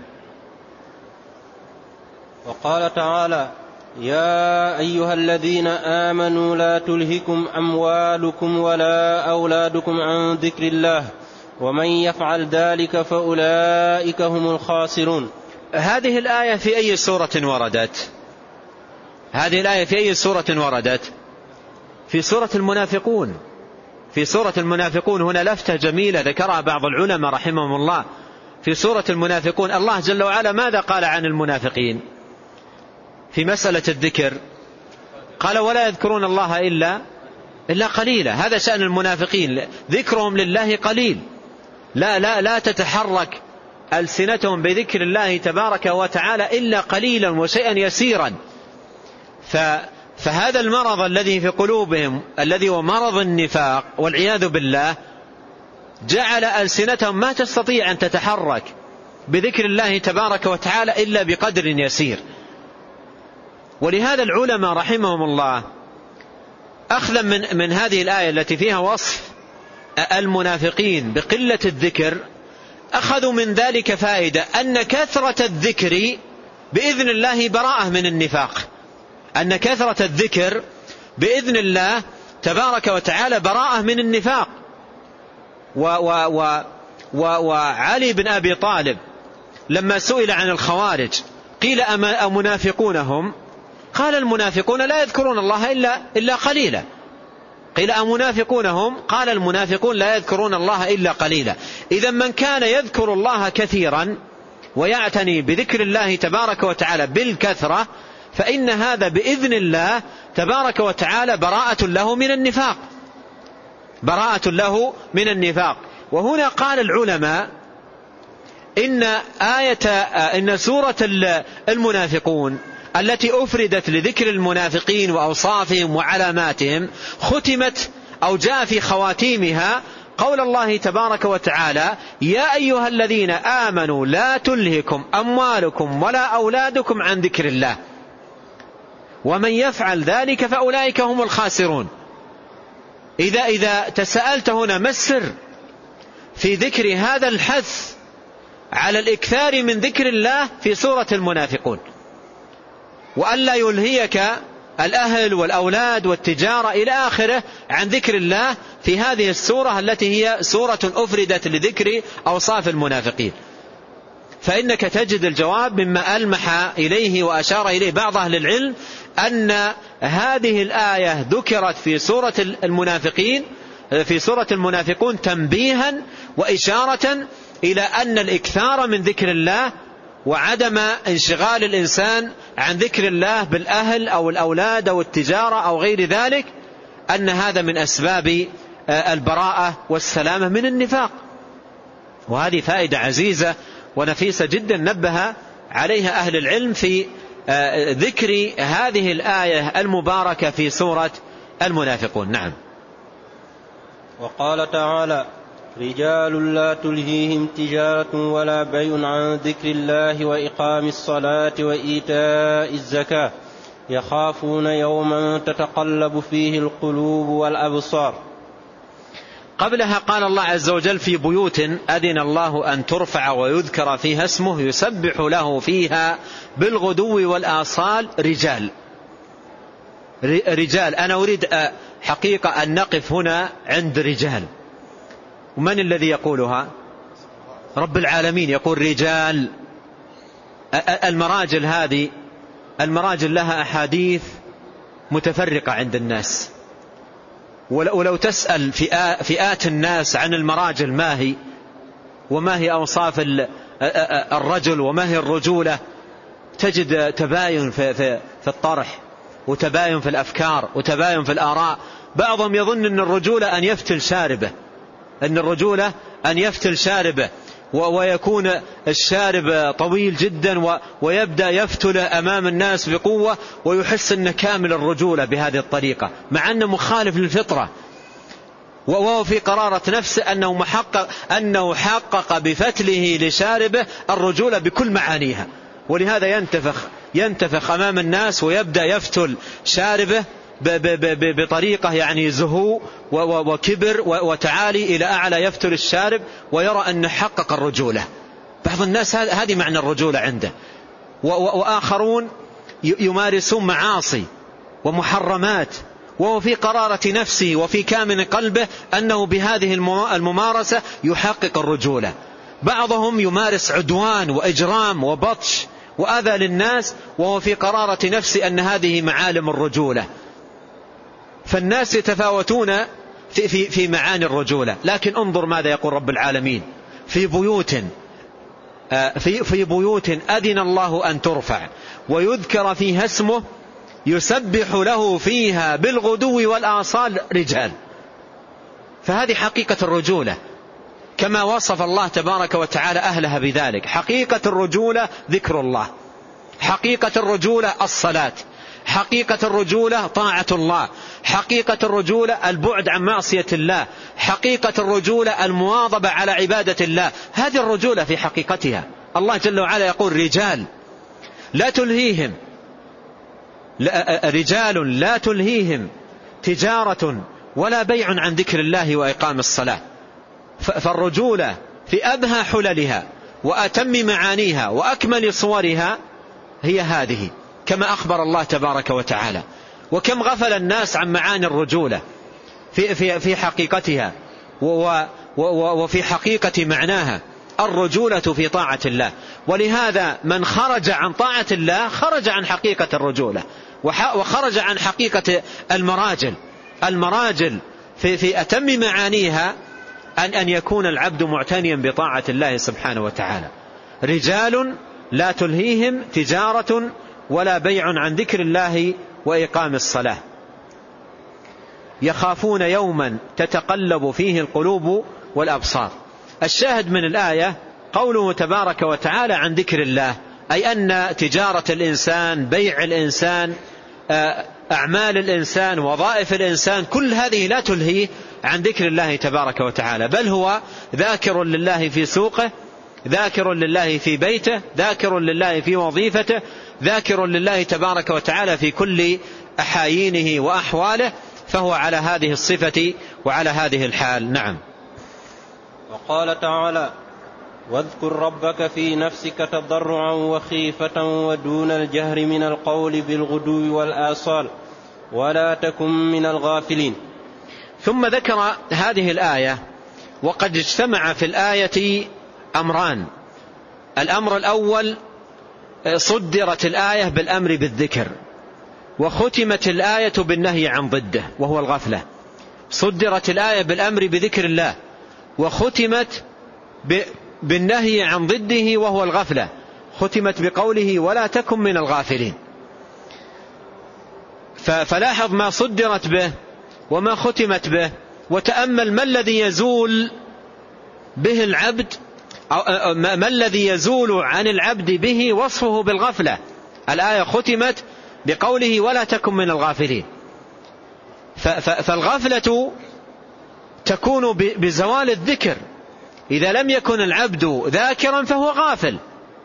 وقال تعالى: يا أيها الذين آمنوا لا تلهكم أموالكم ولا أولادكم عن ذكر الله ومن يفعل ذلك فأولئك هم الخاسرون. هذه الآية في أي سورة وردت؟ هذه الآية في أي سورة وردت؟ في سورة المنافقون. في سورة المنافقون. هنا لفتة جميلة ذكرها بعض العلماء رحمهم الله. في سورة المنافقون الله جل وعلا ماذا قال عن المنافقين في مسألة الذكر؟ قال: ولا يذكرون الله إلا قليلا. هذا شأن المنافقين، ذكرهم لله قليل، لا تتحرك ألسنتهم بذكر الله تبارك وتعالى إلا قليلا وشيئا يسيرا. فهذا المرض الذي في قلوبهم الذي هو مرض النفاق والعياذ بالله جعل ألسنتهم ما تستطيع أن تتحرك بذكر الله تبارك وتعالى إلا بقدر يسير. ولهذا العلماء رحمهم الله أخذا من هذه الآية التي فيها وصف المنافقين بقلة الذكر، أخذوا من ذلك فائدة أن كثرة الذكر بإذن الله براءة من النفاق، أن كثرة الذكر بإذن الله تبارك وتعالى براءة من النفاق. وعلي بن أبي طالب لما سئل عن الخوارج قيل: أمنافقونهم؟ قال: المنافقون لا يذكرون الله إلا قليلا. قيل: أمنافقونهم؟ قال: المنافقون لا يذكرون الله إلا قليلا. إذا من كان يذكر الله كثيرا ويعتني بذكر الله تبارك وتعالى بالكثرة فإن هذا بإذن الله تبارك وتعالى براءة له من النفاق، براءة له من النفاق. وهنا قال العلماء إن سورة المنافقون التي أفردت لذكر المنافقين وأوصافهم وعلاماتهم ختمت أو جاء في خواتيمها قول الله تبارك وتعالى: يا أيها الذين آمنوا لا تلهكم أموالكم ولا أولادكم عن ذكر الله ومن يفعل ذلك فأولئك هم الخاسرون. إذا تساءلت هنا ما السر في ذكر هذا الحث على الإكثار من ذكر الله في سورة المنافقون، وألا يلهيك الأهل والأولاد والتجارة إلى آخره عن ذكر الله في هذه السورة التي هي سورة أفردت لذكر أوصاف المنافقين؟ فإنك تجد الجواب مما ألمح إليه وأشار إليه بعض أهل العلم أن هذه الآية ذكرت في سورة المنافقين في سورة المنافقون تنبيها وإشارة إلى أن الإكثار من ذكر الله وعدم انشغال الإنسان عن ذكر الله بالأهل أو الأولاد أو التجارة أو غير ذلك أن هذا من أسباب البراءة والسلامة من النفاق. وهذه فائدة عزيزة ونفيسة جدا نبه عليها أهل العلم في ذكر هذه الآية المباركة في سورة المنافقون. نعم. وقال تعالى: رجال لا تلهيهم تجارة ولا بيع عن ذكر الله وإقام الصلاة وإيتاء الزكاة يخافون يوما تتقلب فيه القلوب والأبصار. قبلها قال الله عز وجل: في بيوت أذن الله أن ترفع ويذكر فيها اسمه يسبح له فيها بالغدو والآصال رجال. أنا أريد حقيقة أن نقف هنا عند رجال. ومن الذي يقولها؟ رب العالمين يقول رجال. المراجل هذه المراجل لها أحاديث متفرقة عند الناس، ولو تسأل فئات الناس عن المراجل ما هي وما هي أوصاف الرجل وما هي الرجولة، تجد تباين في الطرح وتباين في الأفكار وتباين في الآراء. بعضهم يظن أن الرجولة أن يفتل شاربه ويكون الشارب طويل جدا ويبدأ يفتله أمام الناس بقوة ويحس أنه كامل الرجولة بهذه الطريقة، مع أنه مخالف للفطرة، وهو في قرارة نفسه أنه حقق بفتله لشاربه الرجولة بكل معانيها. ولهذا ينتفخ أمام الناس ويبدأ يفتل شاربه بطريقة يعني زهو وكبر وتعالي إلى أعلى، يفتل الشارب ويرى أنه حقق الرجولة. بعض الناس هذه معنى الرجولة عنده. وآخرون يمارسون معاصي ومحرمات وهو في قرارة نفسه وفي كامن قلبه أنه بهذه الممارسة يحقق الرجولة. بعضهم يمارس عدوان وإجرام وبطش وأذى للناس وهو في قرارة نفسه أن هذه معالم الرجولة. فالناس يتفاوتون في معاني الرجولة. لكن انظر ماذا يقول رب العالمين: في بيوت أذن الله أن ترفع ويذكر فيها اسمه يسبح له فيها بالغدو والآصال رجال. فهذه حقيقة الرجولة كما وصف الله تبارك وتعالى أهلها بذلك. حقيقة الرجولة ذكر الله، حقيقة الرجولة الصلاة، حقيقة الرجولة طاعة الله، حقيقة الرجولة البعد عن معصية الله، حقيقة الرجولة المواظبة على عبادة الله. هذه الرجولة في حقيقتها. الله جل وعلا يقول رجال لا تلهيهم تجارة ولا بيع عن ذكر الله وإقام الصلاة. فالرجولة في أبهى حللها وأتم معانيها وأكمل صورها هي هذه، كما أخبر الله تبارك وتعالى. وكم غفل الناس عن معاني الرجولة في حقيقتها وفي حقيقة معناها. الرجولة في طاعة الله، ولهذا من خرج عن طاعة الله خرج عن حقيقة الرجولة وخرج عن حقيقة المراجل في أتم معانيها أن يكون العبد معتنيا بطاعة الله سبحانه وتعالى. رجال لا تلهيهم تجارة ولا بيع عن ذكر الله وإقام الصلاة يخافون يوما تتقلب فيه القلوب والأبصار. الشاهد من الآية قوله تبارك وتعالى عن ذكر الله، أي أن تجارة الإنسان، بيع الإنسان، أعمال الإنسان، وظائف الإنسان، كل هذه لا تلهيه عن ذكر الله تبارك وتعالى، بل هو ذاكر لله في سوقه، ذاكر لله في بيته، ذاكر لله في وظيفته، ذاكر لله تبارك وتعالى في كل أحايينه وأحواله، فهو على هذه الصفة وعلى هذه الحال. نعم. وقال تعالى: واذكر ربك في نفسك تضرعا وخيفة ودون الجهر من القول بالغدو والآصال ولا تكن من الغافلين. ثم ذكر هذه الآية، وقد اجتمع في الآية أمران. الأمر الأول صدرت الآية بالأمر بالذكر، وختمت الآية بالنهي عن ضده وهو الغفلة. صدرت الآية بالأمر بذكر الله، وختمت بالنهي عن ضده وهو الغفلة، ختمت بقوله ولا تكن من الغافلين. فلاحظ ما صدرت به وما ختمت به، وتأمل ما الذي يزول به العبد ما الذي يزول عن العبد به وصفه بالغفلة. الآية ختمت بقوله ولا تكن من الغافلين. فالغفلة تكون بزوال الذكر. إذا لم يكن العبد ذاكرا فهو غافل،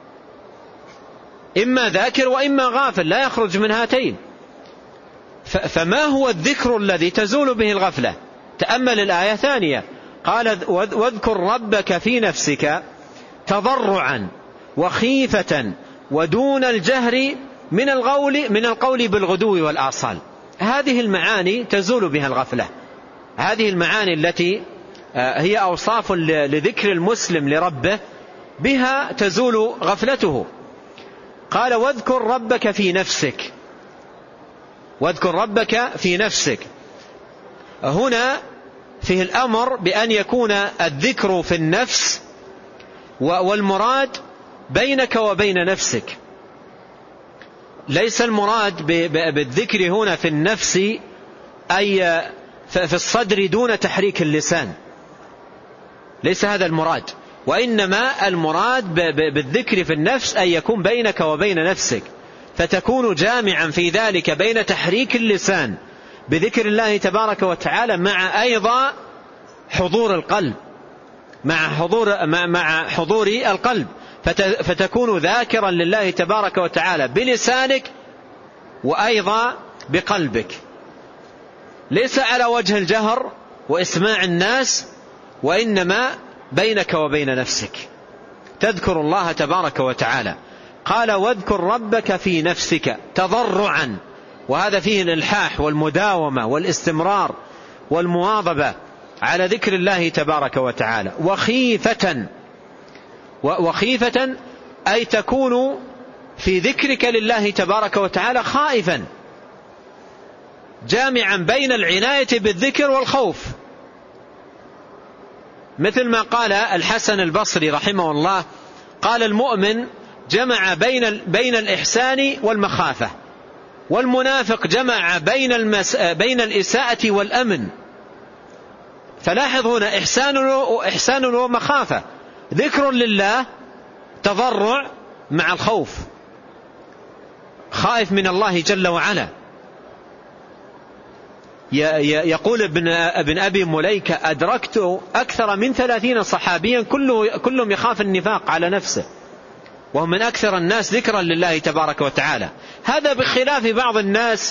إما ذاكر وإما غافل، لا يخرج من هاتين. فما هو الذكر الذي تزول به الغفلة؟ تأمل الآية ثانية، قال واذكر ربك في نفسك تضرعا وخيفة ودون الجهر من القول بالغدو والآصال. هذه المعاني تزول بها الغفلة، هذه المعاني التي هي أوصاف لذكر المسلم لربه، بها تزول غفلته. قال واذكر ربك في نفسك، واذكر ربك في نفسك. هنا فيه الأمر بأن يكون الذكر في النفس، والمراد بينك وبين نفسك. ليس المراد بالذكر هنا في النفس أي في الصدر دون تحريك اللسان، ليس هذا المراد، وإنما المراد بالذكر في النفس أن يكون بينك وبين نفسك، فتكون جامعا في ذلك بين تحريك اللسان بذكر الله تبارك وتعالى مع أيضا حضور القلب، مع حضور القلب، فتكون ذاكرا لله تبارك وتعالى بلسانك وأيضا بقلبك، ليس على وجه الجهر وإسماع الناس، وإنما بينك وبين نفسك تذكر الله تبارك وتعالى. قال واذكر ربك في نفسك تضرعا، وهذا فيه الإلحاح والمداومة والاستمرار والمواظبة على ذكر الله تبارك وتعالى. وخيفة أي تكون في ذكرك لله تبارك وتعالى خائفا، جامعا بين العناية بالذكر والخوف، مثل ما قال الحسن البصري رحمه الله، قال المؤمن جمع بين الإحسان والمخافة، والمنافق جمع بين الإساءة والأمن. فلاحظ هنا إحسان ومخافة، ذكر لله، تضرع مع الخوف، خائف من الله جل وعلا. يقول ابن أبي مليكة أدركت أكثر من 30 صحابيا كلهم يخاف النفاق على نفسه، وهم من أكثر الناس ذكرا لله تبارك وتعالى. هذا بخلاف بعض الناس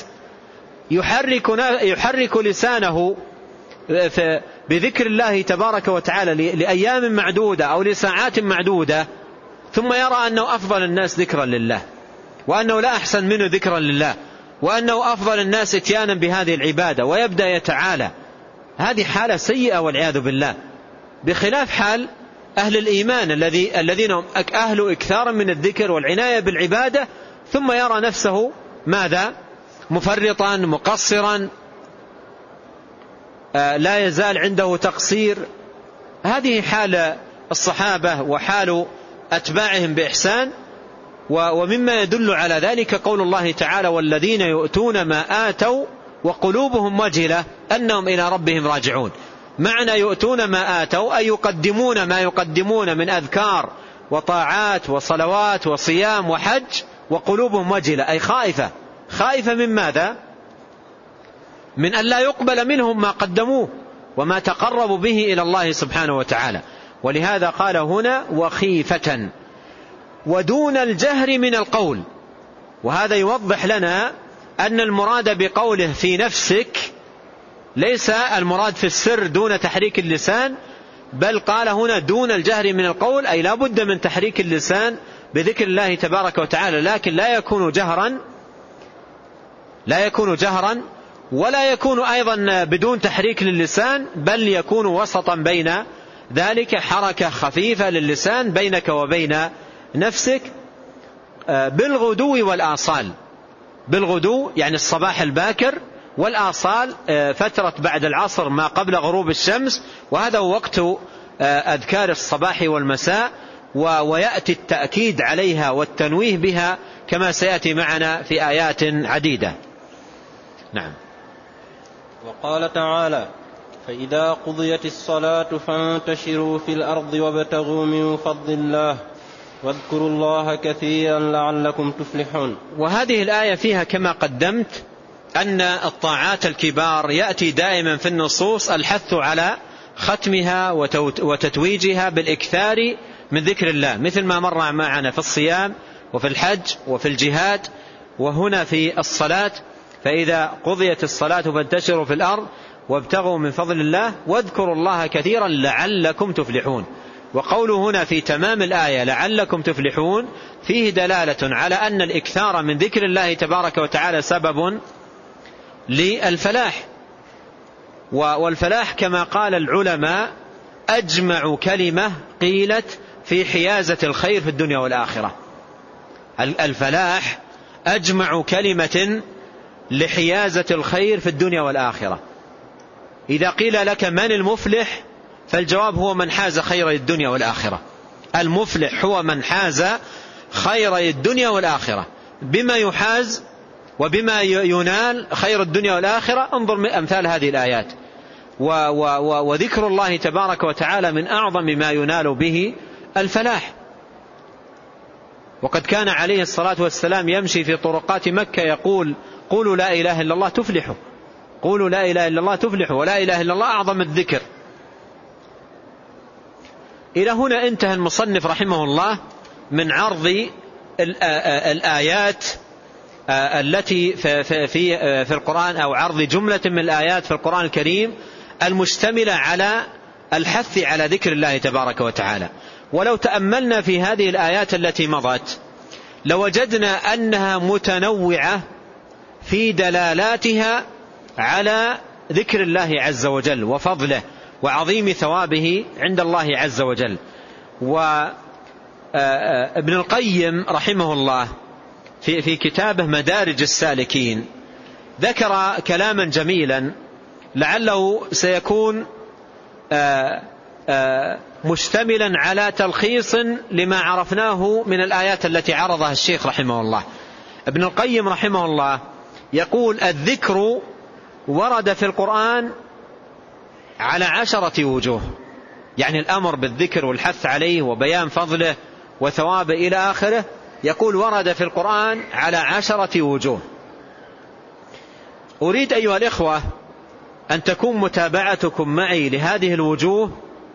يحرك لسانه بذكر الله تبارك وتعالى لأيام معدودة أو لساعات معدودة، ثم يرى أنه أفضل الناس ذكرا لله، وأنه لا أحسن منه ذكرا لله، وأنه أفضل الناس اتيانا بهذه العبادة، ويبدأ يتعالى. هذه حالة سيئة والعياذ بالله، بخلاف حال أهل الإيمان الذين هم أهل إكثار من الذكر والعناية بالعبادة، ثم يرى نفسه ماذا؟ مفرطا مقصرا، لا يزال عنده تقصير. هذه حال الصحابة وحال أتباعهم بإحسان. ومما يدل على ذلك قول الله تعالى والذين يؤتون ما آتوا وقلوبهم وجلة أنهم إلى ربهم راجعون. معنى يؤتون ما آتوا أي يقدمون ما يقدمون من أذكار وطاعات وصلوات وصيام وحج، وقلوبهم وجلة أي خائفة من ماذا؟ من أن لا يقبل منهم ما قدموه وما تقربوا به إلى الله سبحانه وتعالى. ولهذا قال هنا وخيفة ودون الجهر من القول. وهذا يوضح لنا أن المراد بقوله في نفسك ليس المراد في السر دون تحريك اللسان، بل قال هنا دون الجهر من القول، أي لا بد من تحريك اللسان بذكر الله تبارك وتعالى، لكن لا يكون جهرا ولا يكون أيضا بدون تحريك للسان، بل يكون وسطا بين ذلك، حركة خفيفة للسان بينك وبين نفسك بالغدو والآصال. بالغدو يعني الصباح الباكر، والآصال فترة بعد العصر ما قبل غروب الشمس، وهذا هو وقت أذكار الصباح والمساء، ويأتي التأكيد عليها والتنويه بها كما سيأتي معنا في آيات عديدة. نعم. وقال تعالى فإذا قضيت الصلاة فانتشروا في الأرض وابتغوا من فضل الله واذكروا الله كثيرا لعلكم تفلحون. وهذه الآية فيها كما قدمت أن الطاعات الكبار يأتي دائما في النصوص الحث على ختمها وتتويجها بالإكثار من ذكر الله، مثل ما مر معنا في الصيام وفي الحج وفي الجهاد، وهنا في الصلاة فإذا قضيت الصلاة فانتشروا في الأرض وابتغوا من فضل الله واذكروا الله كثيرا لعلكم تفلحون. وقوله هنا في تمام الآية لعلكم تفلحون فيه دلالة على أن الإكثار من ذكر الله تبارك وتعالى سبب للفلاح. والفلاح كما قال العلماء أجمع كلمة قيلت في حيازة الخير في الدنيا والآخرة. الفلاح أجمع كلمة لحيازة الخير في الدنيا والآخرة. إذا قيل لك من المفلح فالجواب هو من حاز خير الدنيا والآخرة. المفلح هو من حاز خير الدنيا والآخرة. بما يحاز وبما ينال خير الدنيا والآخرة انظر أمثال هذه الآيات. وذكر الله تبارك وتعالى من أعظم ما ينال به الفلاح. وقد كان عليه الصلاة والسلام يمشي في طرقات مكة يقول قولوا لا إله إلا الله تفلحوا، قولوا لا إله إلا الله تفلحوا، ولا إله إلا الله أعظم الذكر. إلى هنا انتهى المصنف رحمه الله من عرض الآيات التي في القرآن، أو عرض جملة من الآيات في القرآن الكريم المشتملة على الحث على ذكر الله تبارك وتعالى. ولو تأملنا في هذه الآيات التي مضت لوجدنا أنها متنوعة في دلالاتها على ذكر الله عز وجل وفضله وعظيم ثوابه عند الله عز وجل. وابن القيم رحمه الله في كتابه مدارج السالكين ذكر كلاما جميلا لعله سيكون مشتملا على تلخيص لما عرفناه من الآيات التي عرضها الشيخ رحمه الله. ابن القيم رحمه الله يقول الذكر ورد في القرآن على 10 وجوه، يعني الأمر بالذكر والحث عليه وبيان فضله وثوابه إلى آخره، يقول ورد في القرآن على 10 وجوه. أريد أيها الإخوة أن تكون متابعتكم معي لهذه الوجوه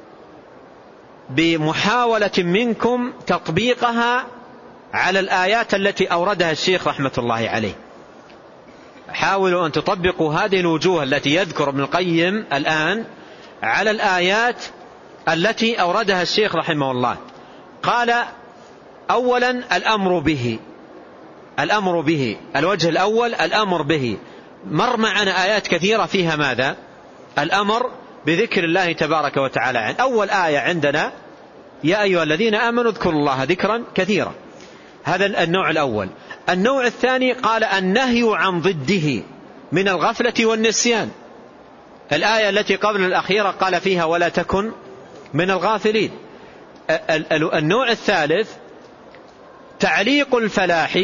بمحاولة منكم تطبيقها على الآيات التي أوردها الشيخ رحمة الله عليه. حاولوا أن تطبقوا هذه الوجوه التي يذكر ابن القيم الآن على الآيات التي أوردها الشيخ رحمه الله. قال أولا الأمر به، الأمر به، الوجه الأول الأمر به. مر معنا آيات كثيرة فيها ماذا؟ الأمر بذكر الله تبارك وتعالى. أول آية عندنا يا أيها الذين آمنوا اذكروا الله ذكرا كثيرا، هذا النوع الأول. النوع الثاني قال النهي عن ضده من الغفلة والنسيان. الآية التي قبل الأخيرة قال فيها ولا تكن من الغافلين. النوع الثالث تعليق الفلاح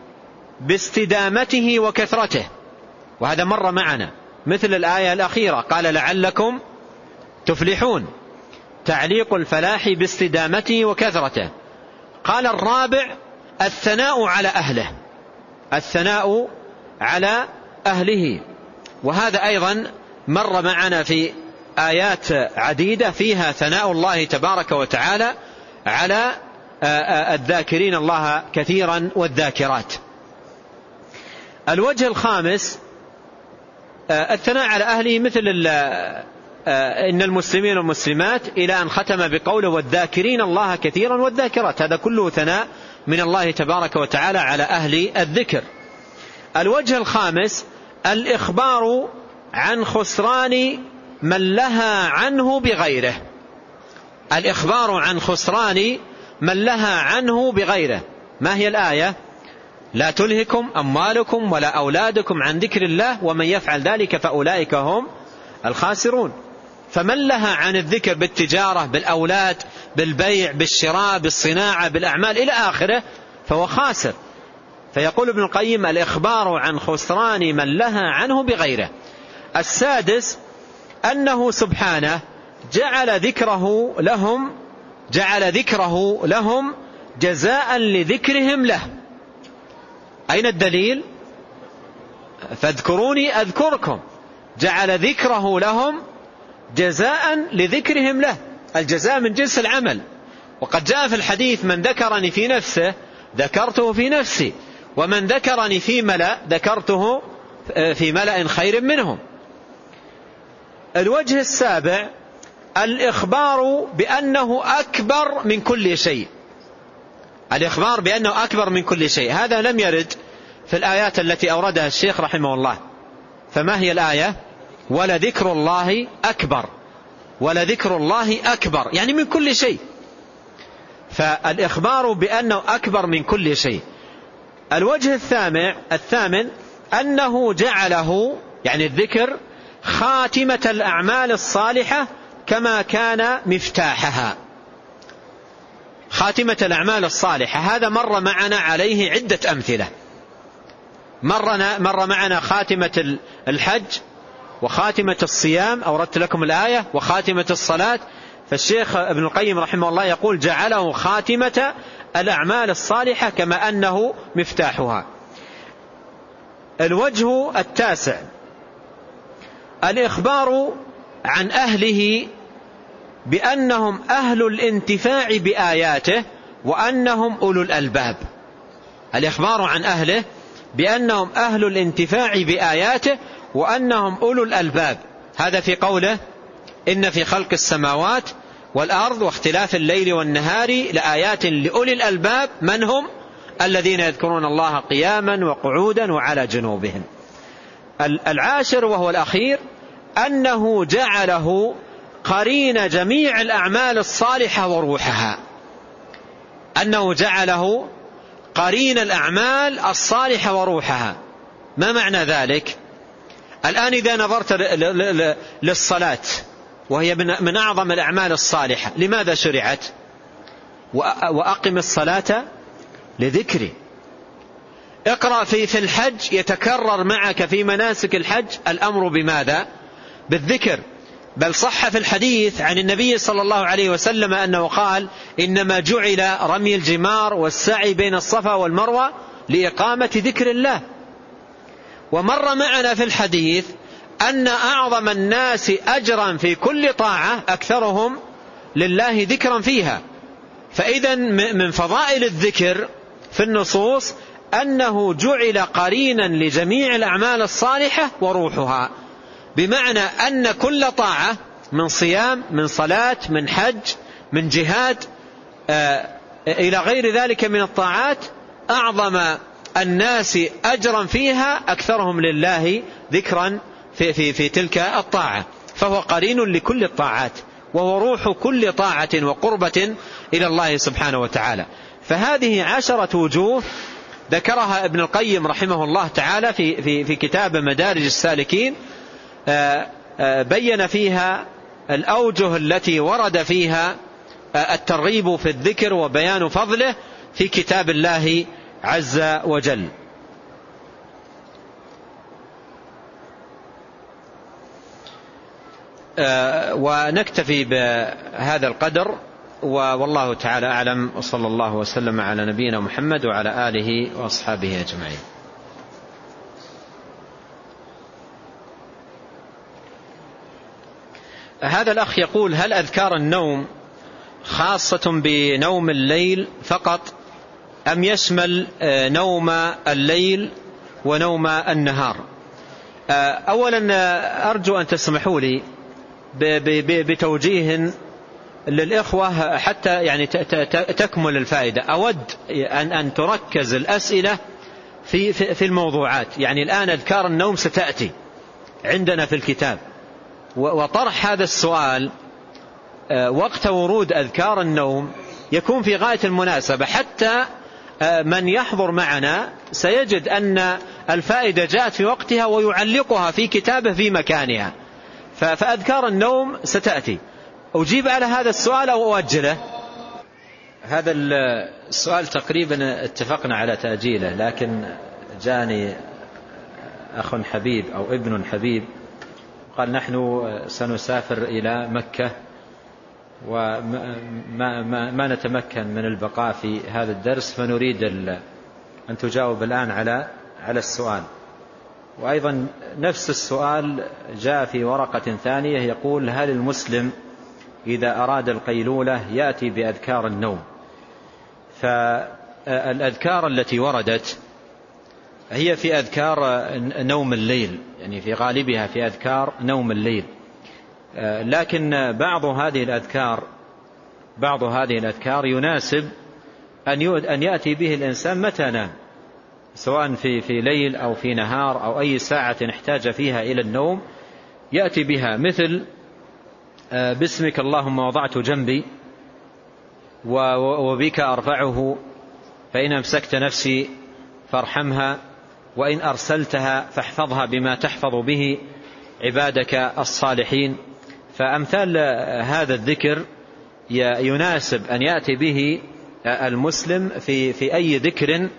باستدامته وكثرته، وهذا مر معنا مثل الآية الأخيرة قال لعلكم تفلحون، تعليق الفلاح باستدامته وكثرته. قال الرابع الثناء على أهله، الثناء على أهله، وهذا أيضا مر معنا في آيات عديدة فيها ثناء الله تبارك وتعالى على الذاكرين الله كثيرا والذاكرات. الوجه الخامس الثناء على أهله مثل إن المسلمين والمسلمات إلى أن ختم بقوله والذاكرين الله كثيرا والذاكرات، هذا كله ثناء من الله تبارك وتعالى على أهل الذكر. الوجه الخامس الإخبار عن خسران من لها عنه بغيره، الإخبار عن خسران من لها عنه بغيره. ما هي الآية؟ لا تلهكم أموالكم ولا أولادكم عن ذكر الله ومن يفعل ذلك فأولئك هم الخاسرون. فمن لها عن الذكر بالتجارة بالأولاد بالبيع بالشراء بالصناعة بالأعمال إلى آخره فهو خاسر. فيقول ابن القيم الإخبار عن خسران من لها عنه بغيره. السادس أنه سبحانه جعل ذكره لهم جزاء لذكرهم له. أين الدليل؟ فاذكروني أذكركم، جعل ذكره لهم جزاء لذكرهم له، الجزاء من جنس العمل. وقد جاء في الحديث: من ذكرني في نفسه ذكرته في نفسي، ومن ذكرني في ملأ ذكرته في ملأ خير منهم. الوجه السابع: الإخبار بأنه أكبر من كل شيء. الإخبار بأنه أكبر من كل شيء هذا لم يرد في الآيات التي أوردها الشيخ رحمه الله. فما هي الآية؟ ولذكر الله أكبر، ولذكر الله أكبر يعني من كل شيء. فالإخبار بأنه أكبر من كل شيء. الوجه الثامن أنه جعله يعني الذكر خاتمة الأعمال الصالحة كما كان مفتاحها. خاتمة الأعمال الصالحة هذا مر معنا عليه عدة أمثلة. مر معنا خاتمة الحج وخاتمة الصيام، أوردت لكم الآية، وخاتمة الصلاة. فالشيخ ابن القيم رحمه الله يقول: جعله خاتمة الأعمال الصالحة كما أنه مفتاحها. الوجه التاسع: الإخبار عن أهله بأنهم أهل الانتفاع بآياته وأنهم أولو الألباب. الإخبار عن أهله بأنهم أهل الانتفاع بآياته وأنهم أولو الألباب، هذا في قوله: إن في خلق السماوات والأرض واختلاف الليل والنهار لآيات لأولي الألباب من هم؟ الذين يذكرون الله قياما وقعودا وعلى جنوبهم. العاشر وهو الأخير: أنه جعله قرين جميع الأعمال الصالحة وروحها. أنه جعله قرين الأعمال الصالحة وروحها. ما معنى ذلك؟ الآن إذا نظرت للصلاة وهي من أعظم الأعمال الصالحة، لماذا شرعت؟ وأقم الصلاة لذكري. اقرأ في الحج يتكرر معك في مناسك الحج الأمر بماذا؟ بالذكر. بل صح في الحديث عن النبي صلى الله عليه وسلم أنه قال: إنما جعل رمي الجمار والسعي بين الصفا والمروة لإقامة ذكر الله. ومر معنا في الحديث أن أعظم الناس أجرا في كل طاعة أكثرهم لله ذكرا فيها. فإذا من فضائل الذكر في النصوص أنه جعل قرينا لجميع الأعمال الصالحة وروحها، بمعنى أن كل طاعة من صيام، من صلاة، من حج، من جهاد إلى غير ذلك من الطاعات، أعظم الناس أجرا فيها أكثرهم لله ذكرا في تلك الطاعة، فهو قرين لكل الطاعات وهو روح كل طاعة وقربة إلى الله سبحانه وتعالى. فهذه 10 وجوه ذكرها ابن القيم رحمه الله تعالى في كتاب مدارج السالكين، بين فيها الأوجه التي ورد فيها الترغيب في الذكر وبيان فضله في كتاب الله عز وجل. ونكتفي بهذا القدر، والله تعالى أعلم، وصلى الله وسلم على نبينا محمد وعلى آله وأصحابه أجمعين. هذا الأخ يقول: هل أذكار النوم خاصة بنوم الليل فقط أم يشمل نوم الليل ونوم النهار؟ أولا أرجو أن تسمحوا لي بتوجيه للإخوة حتى يعني تكمل الفائدة. أود أن تركز الأسئلة في الموضوعات. يعني الآن أذكار النوم ستأتي عندنا في الكتاب، وطرح هذا السؤال وقت ورود أذكار النوم يكون في غاية المناسبة، حتى من يحضر معنا سيجد أن الفائدة جاءت في وقتها ويعلقها في كتابه في مكانها. فأذكار النوم ستأتي. أجيب على هذا السؤال أو أؤجله؟ هذا السؤال تقريبا اتفقنا على تأجيله، لكن جاني أخ حبيب أو ابن حبيب قال نحن سنسافر إلى مكة وما نتمكن من البقاء في هذا الدرس، فنريد أن تجاوب الآن على السؤال. وأيضا نفس السؤال جاء في ورقة ثانية يقول: هل المسلم إذا أراد القيلولة يأتي بأذكار النوم؟ فالأذكار التي وردت هي في أذكار نوم الليل، يعني في غالبها في أذكار نوم الليل، لكن بعض هذه الأذكار يناسب أن يأتي به الإنسان متى نام، سواء في ليل أو في نهار أو أي ساعة احتاج فيها إلى النوم يأتي بها، مثل باسمك اللهم وضعت جنبي وبك أرفعه، فإن أمسكت نفسي فارحمها، وإن أرسلتها فاحفظها بما تحفظ به عبادك الصالحين. فأمثال هذا الذكر يناسب أن يأتي به المسلم في أي ذكر،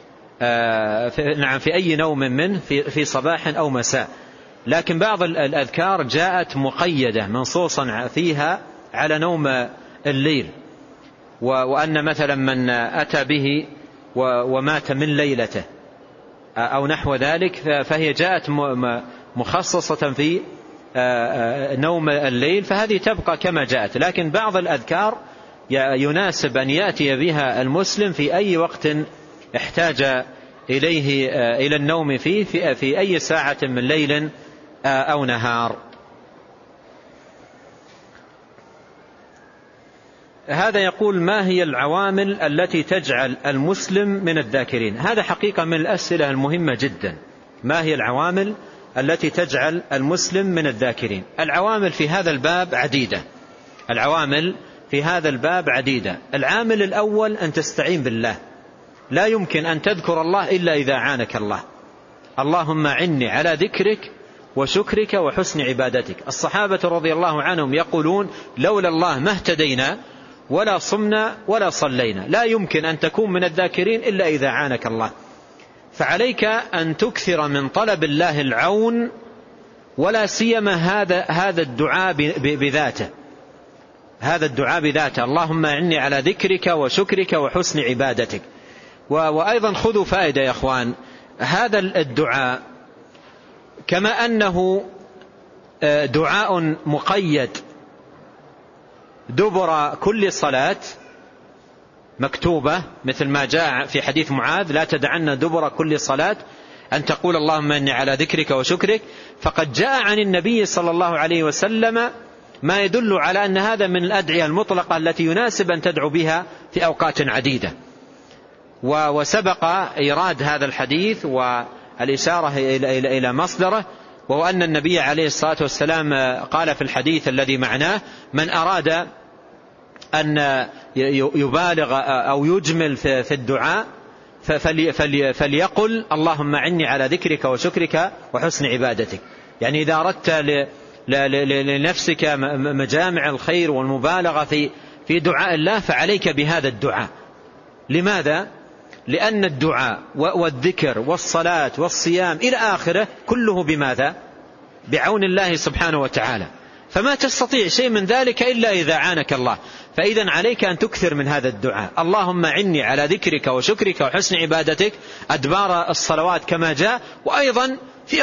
في أي نوم منه، في صباح أو مساء. لكن بعض الأذكار جاءت مقيدة منصوصا فيها على نوم الليل، وأن مثلا من أتى به ومات من ليلته أو نحو ذلك فهي جاءت مخصصة في نوم الليل، فهذه تبقى كما جاءت. لكن بعض الأذكار يناسب أن يأتي بها المسلم في أي وقت احتاج إليه إلى النوم فيه، في أي ساعة من ليل أو نهار. هذا يقول: ما هي العوامل التي تجعل المسلم من الذاكرين؟ هذا حقيقة من الأسئلة المهمة جدا. ما هي العوامل التي تجعل المسلم من الذاكرين؟ العوامل في هذا الباب عديدة. العامل الأول أن تستعين بالله، لا يمكن أن تذكر الله إلا إذا عانك الله. اللهم عني على ذكرك وشكرك وحسن عبادتك. الصحابة رضي الله عنهم يقولون: لولا الله ما اهتدينا ولا صمنا ولا صلينا. لا يمكن أن تكون من الذاكرين إلا إذا عانك الله. فعليك أن تكثر من طلب الله العون، ولا سيما هذا الدعاء بذاته، اللهم عني على ذكرك وشكرك وحسن عبادتك. وأيضا خذوا فائدة يا أخوان، هذا الدعاء كما أنه دعاء مقيد دبر كل صلاة مكتوبة، مثل ما جاء في حديث معاذ: لا تدعنا دبر كل صلاة أن تقول اللهم إني على ذكرك وشكرك. فقد جاء عن النبي صلى الله عليه وسلم ما يدل على أن هذا من الأدعية المطلقة التي يناسب أن تدعو بها في أوقات عديدة. وسبق إيراد هذا الحديث والإشارة إلى مصدره، وهو أن النبي عليه الصلاة والسلام قال في الحديث الذي معناه: من أراد أن يبالغ أو يجمل في الدعاء فليقل اللهم عني على ذكرك وشكرك وحسن عبادتك. يعني إذا أردت لنفسك مجامع الخير والمبالغة في دعاء الله فعليك بهذا الدعاء. لماذا؟ لأن الدعاء والذكر والصلاة والصيام إلى آخره كله بماذا؟ بعون الله سبحانه وتعالى، فما تستطيع شيء من ذلك إلا إذا عانك الله. فإذا عليك أن تكثر من هذا الدعاء: اللهم عني على ذكرك وشكرك وحسن عبادتك أدبار الصلوات كما جاء، وأيضا في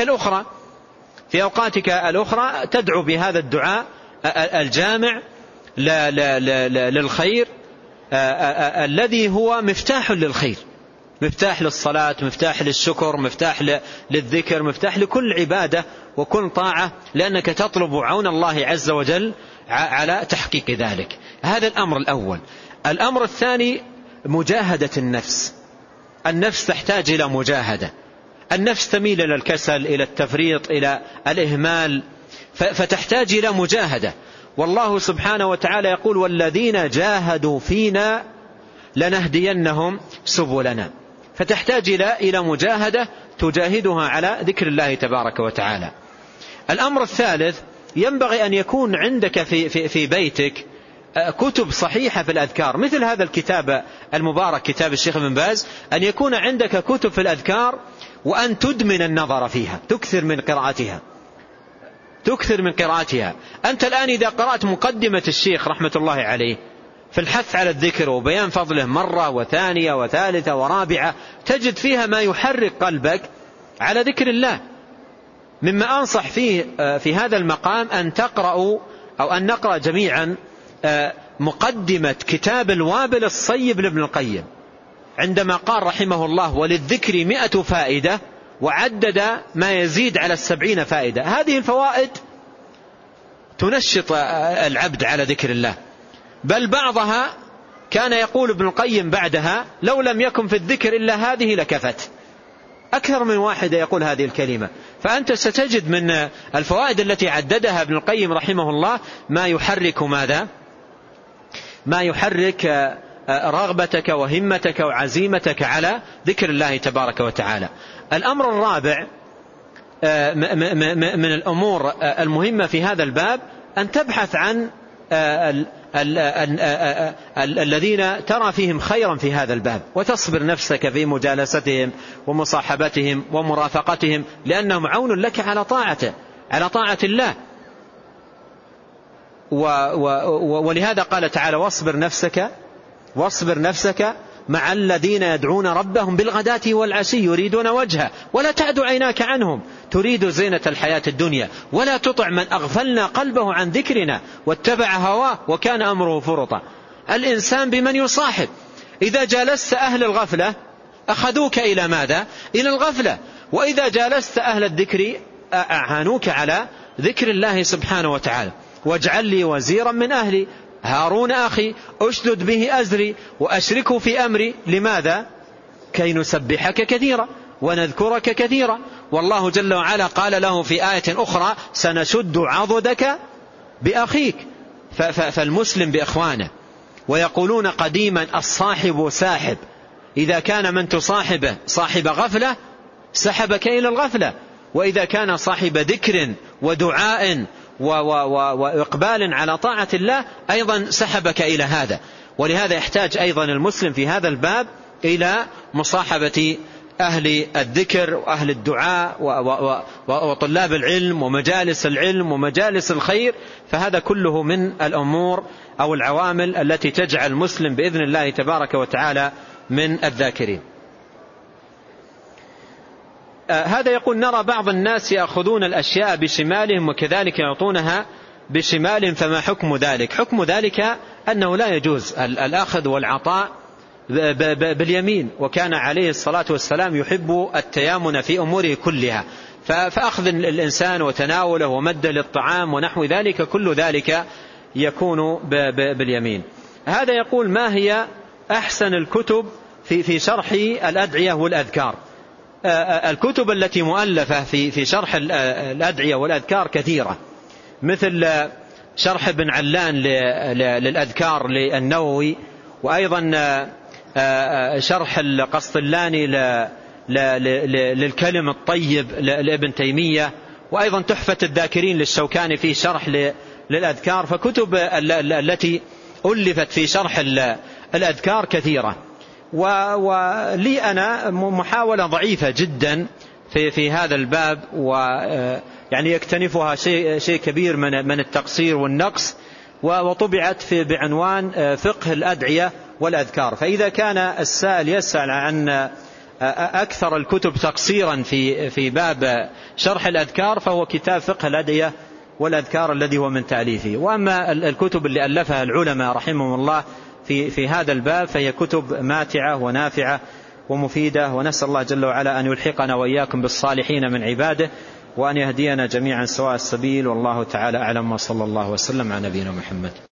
أوقاتك الأخرى تدعو بهذا الدعاء الجامع للخير الذي هو مفتاح للخير، مفتاح للصلاة، مفتاح للشكر، مفتاح للذكر، مفتاح لكل عبادة وكل طاعة، لأنك تطلب عون الله عز وجل على تحقيق ذلك. هذا الأمر الأول. الأمر الثاني مجاهدة النفس تحتاج إلى مجاهدة. النفس تميل إلى الكسل، إلى التفريط، إلى الإهمال، فتحتاج إلى مجاهدة. والله سبحانه وتعالى يقول: والذين جاهدوا فينا لنهدينهم سبلنا. فتحتاج إلى مجاهدة تجاهدها على ذكر الله تبارك وتعالى. الأمر الثالث: ينبغي أن يكون عندك في بيتك كتب صحيحة في الأذكار، مثل هذا الكتاب المبارك كتاب الشيخ ابن باز، أن يكون عندك كتب في الأذكار وأن تدمن النظر فيها، تكثر من قراءتها. تكثر من قراءتها. أنت الآن إذا قرأت مقدمة الشيخ رحمة الله عليه في الحث على الذكر وبيان فضله مرة وثانية وثالثة ورابعة، تجد فيها ما يحرك قلبك على ذكر الله. مما أنصح فيه في هذا المقام أن تقرأوا أو أن نقرأ جميعا مقدمة كتاب الوابل الصيب لابن القيم، عندما قال رحمه الله: وللذكر 100 فائدة، وعدد ما يزيد على 70 فائدة. هذه الفوائد تنشط العبد على ذكر الله، بل بعضها كان يقول ابن القيم بعدها: لو لم يكن في الذكر إلا هذه لكفت. أكثر من واحد يقول هذه الكلمة. فأنت ستجد من الفوائد التي عددها ابن القيم رحمه الله ما يحرك ماذا؟ ما يحرك رغبتك وهمتك وعزيمتك على ذكر الله تبارك وتعالى. الأمر الرابع من الأمور المهمة في هذا الباب أن تبحث عن الذين ترى فيهم خيرا في هذا الباب، وتصبر نفسك في مجالستهم ومصاحبتهم ومرافقتهم، لأنهم عون لك على طاعته، على طاعة الله. ولهذا قال تعالى: واصبر نفسك مع الذين يدعون ربهم بالغداة والعشي يريدون وجهه ولا تعد عيناك عنهم تريد زينة الحياة الدنيا ولا تطع من أغفلنا قلبه عن ذكرنا واتبع هواه وكان أمره فرطا. الإنسان بمن يصاحب. إذا جالست أهل الغفلة أخذوك إلى ماذا؟ إلى الغفلة. وإذا جالست أهل الذكر أعانوك على ذكر الله سبحانه وتعالى. واجعل لي وزيرا من أهلي هارون أخي أشدد به أزري وأشركه في أمري. لماذا؟ كي نسبحك كثيرا ونذكرك كثيرا. والله جل وعلا قال له في آية أخرى: سنشد عضدك بأخيك. فالمسلم بإخوانه. ويقولون قديما: الصاحب ساحب. إذا كان من تصاحبه صاحب غفلة سحبك إلى الغفلة، وإذا كان صاحب ذكر ودعاء وإقبال على طاعة الله أيضا سحبك إلى هذا. ولهذا يحتاج أيضا المسلم في هذا الباب إلى مصاحبة أهل الذكر وأهل الدعاء وطلاب العلم ومجالس العلم ومجالس الخير. فهذا كله من الأمور أو العوامل التي تجعل المسلم بإذن الله تبارك وتعالى من الذاكرين. هذا يقول: نرى بعض الناس يأخذون الأشياء بشمالهم وكذلك يعطونها بشمالهم، فما حكم ذلك؟ حكم ذلك أنه لا يجوز الأخذ والعطاء باليمين، وكان عليه الصلاة والسلام يحب التيامن في أموره كلها. فأخذ الإنسان وتناوله ومده للطعام ونحو ذلك كل ذلك يكون باليمين. هذا يقول: ما هي أحسن الكتب في شرح الأدعية والأذكار؟ الكتب التي مؤلفة في شرح الأدعية والأذكار كثيرة، مثل شرح ابن علان للأذكار للنووي، وأيضا شرح القسطلاني للكلم الطيب لابن تيمية، وأيضا تحفة الذاكرين للشوكاني في شرح للأذكار. فكتب التي ألفت في شرح الأذكار كثيرة. ولي أنا محاولة ضعيفة جدا في هذا الباب، ويعني يكتنفها شيء كبير من التقصير والنقص، وطبعت بعنوان فقه الأدعية والأذكار. فإذا كان السائل يسأل عن أكثر الكتب تقصيرا في باب شرح الأذكار فهو كتاب فقه الأدعية والأذكار الذي هو من تأليفه. وأما الكتب اللي ألفها العلماء رحمهم الله في هذا الباب فهي كتب ماتعة ونافعة ومفيدة. ونسأل الله جل وعلا أن يلحقنا وإياكم بالصالحين من عباده، وأن يهدينا جميعا سواء السبيل. والله تعالى أعلم، وصلى الله وسلم على نبينا محمد.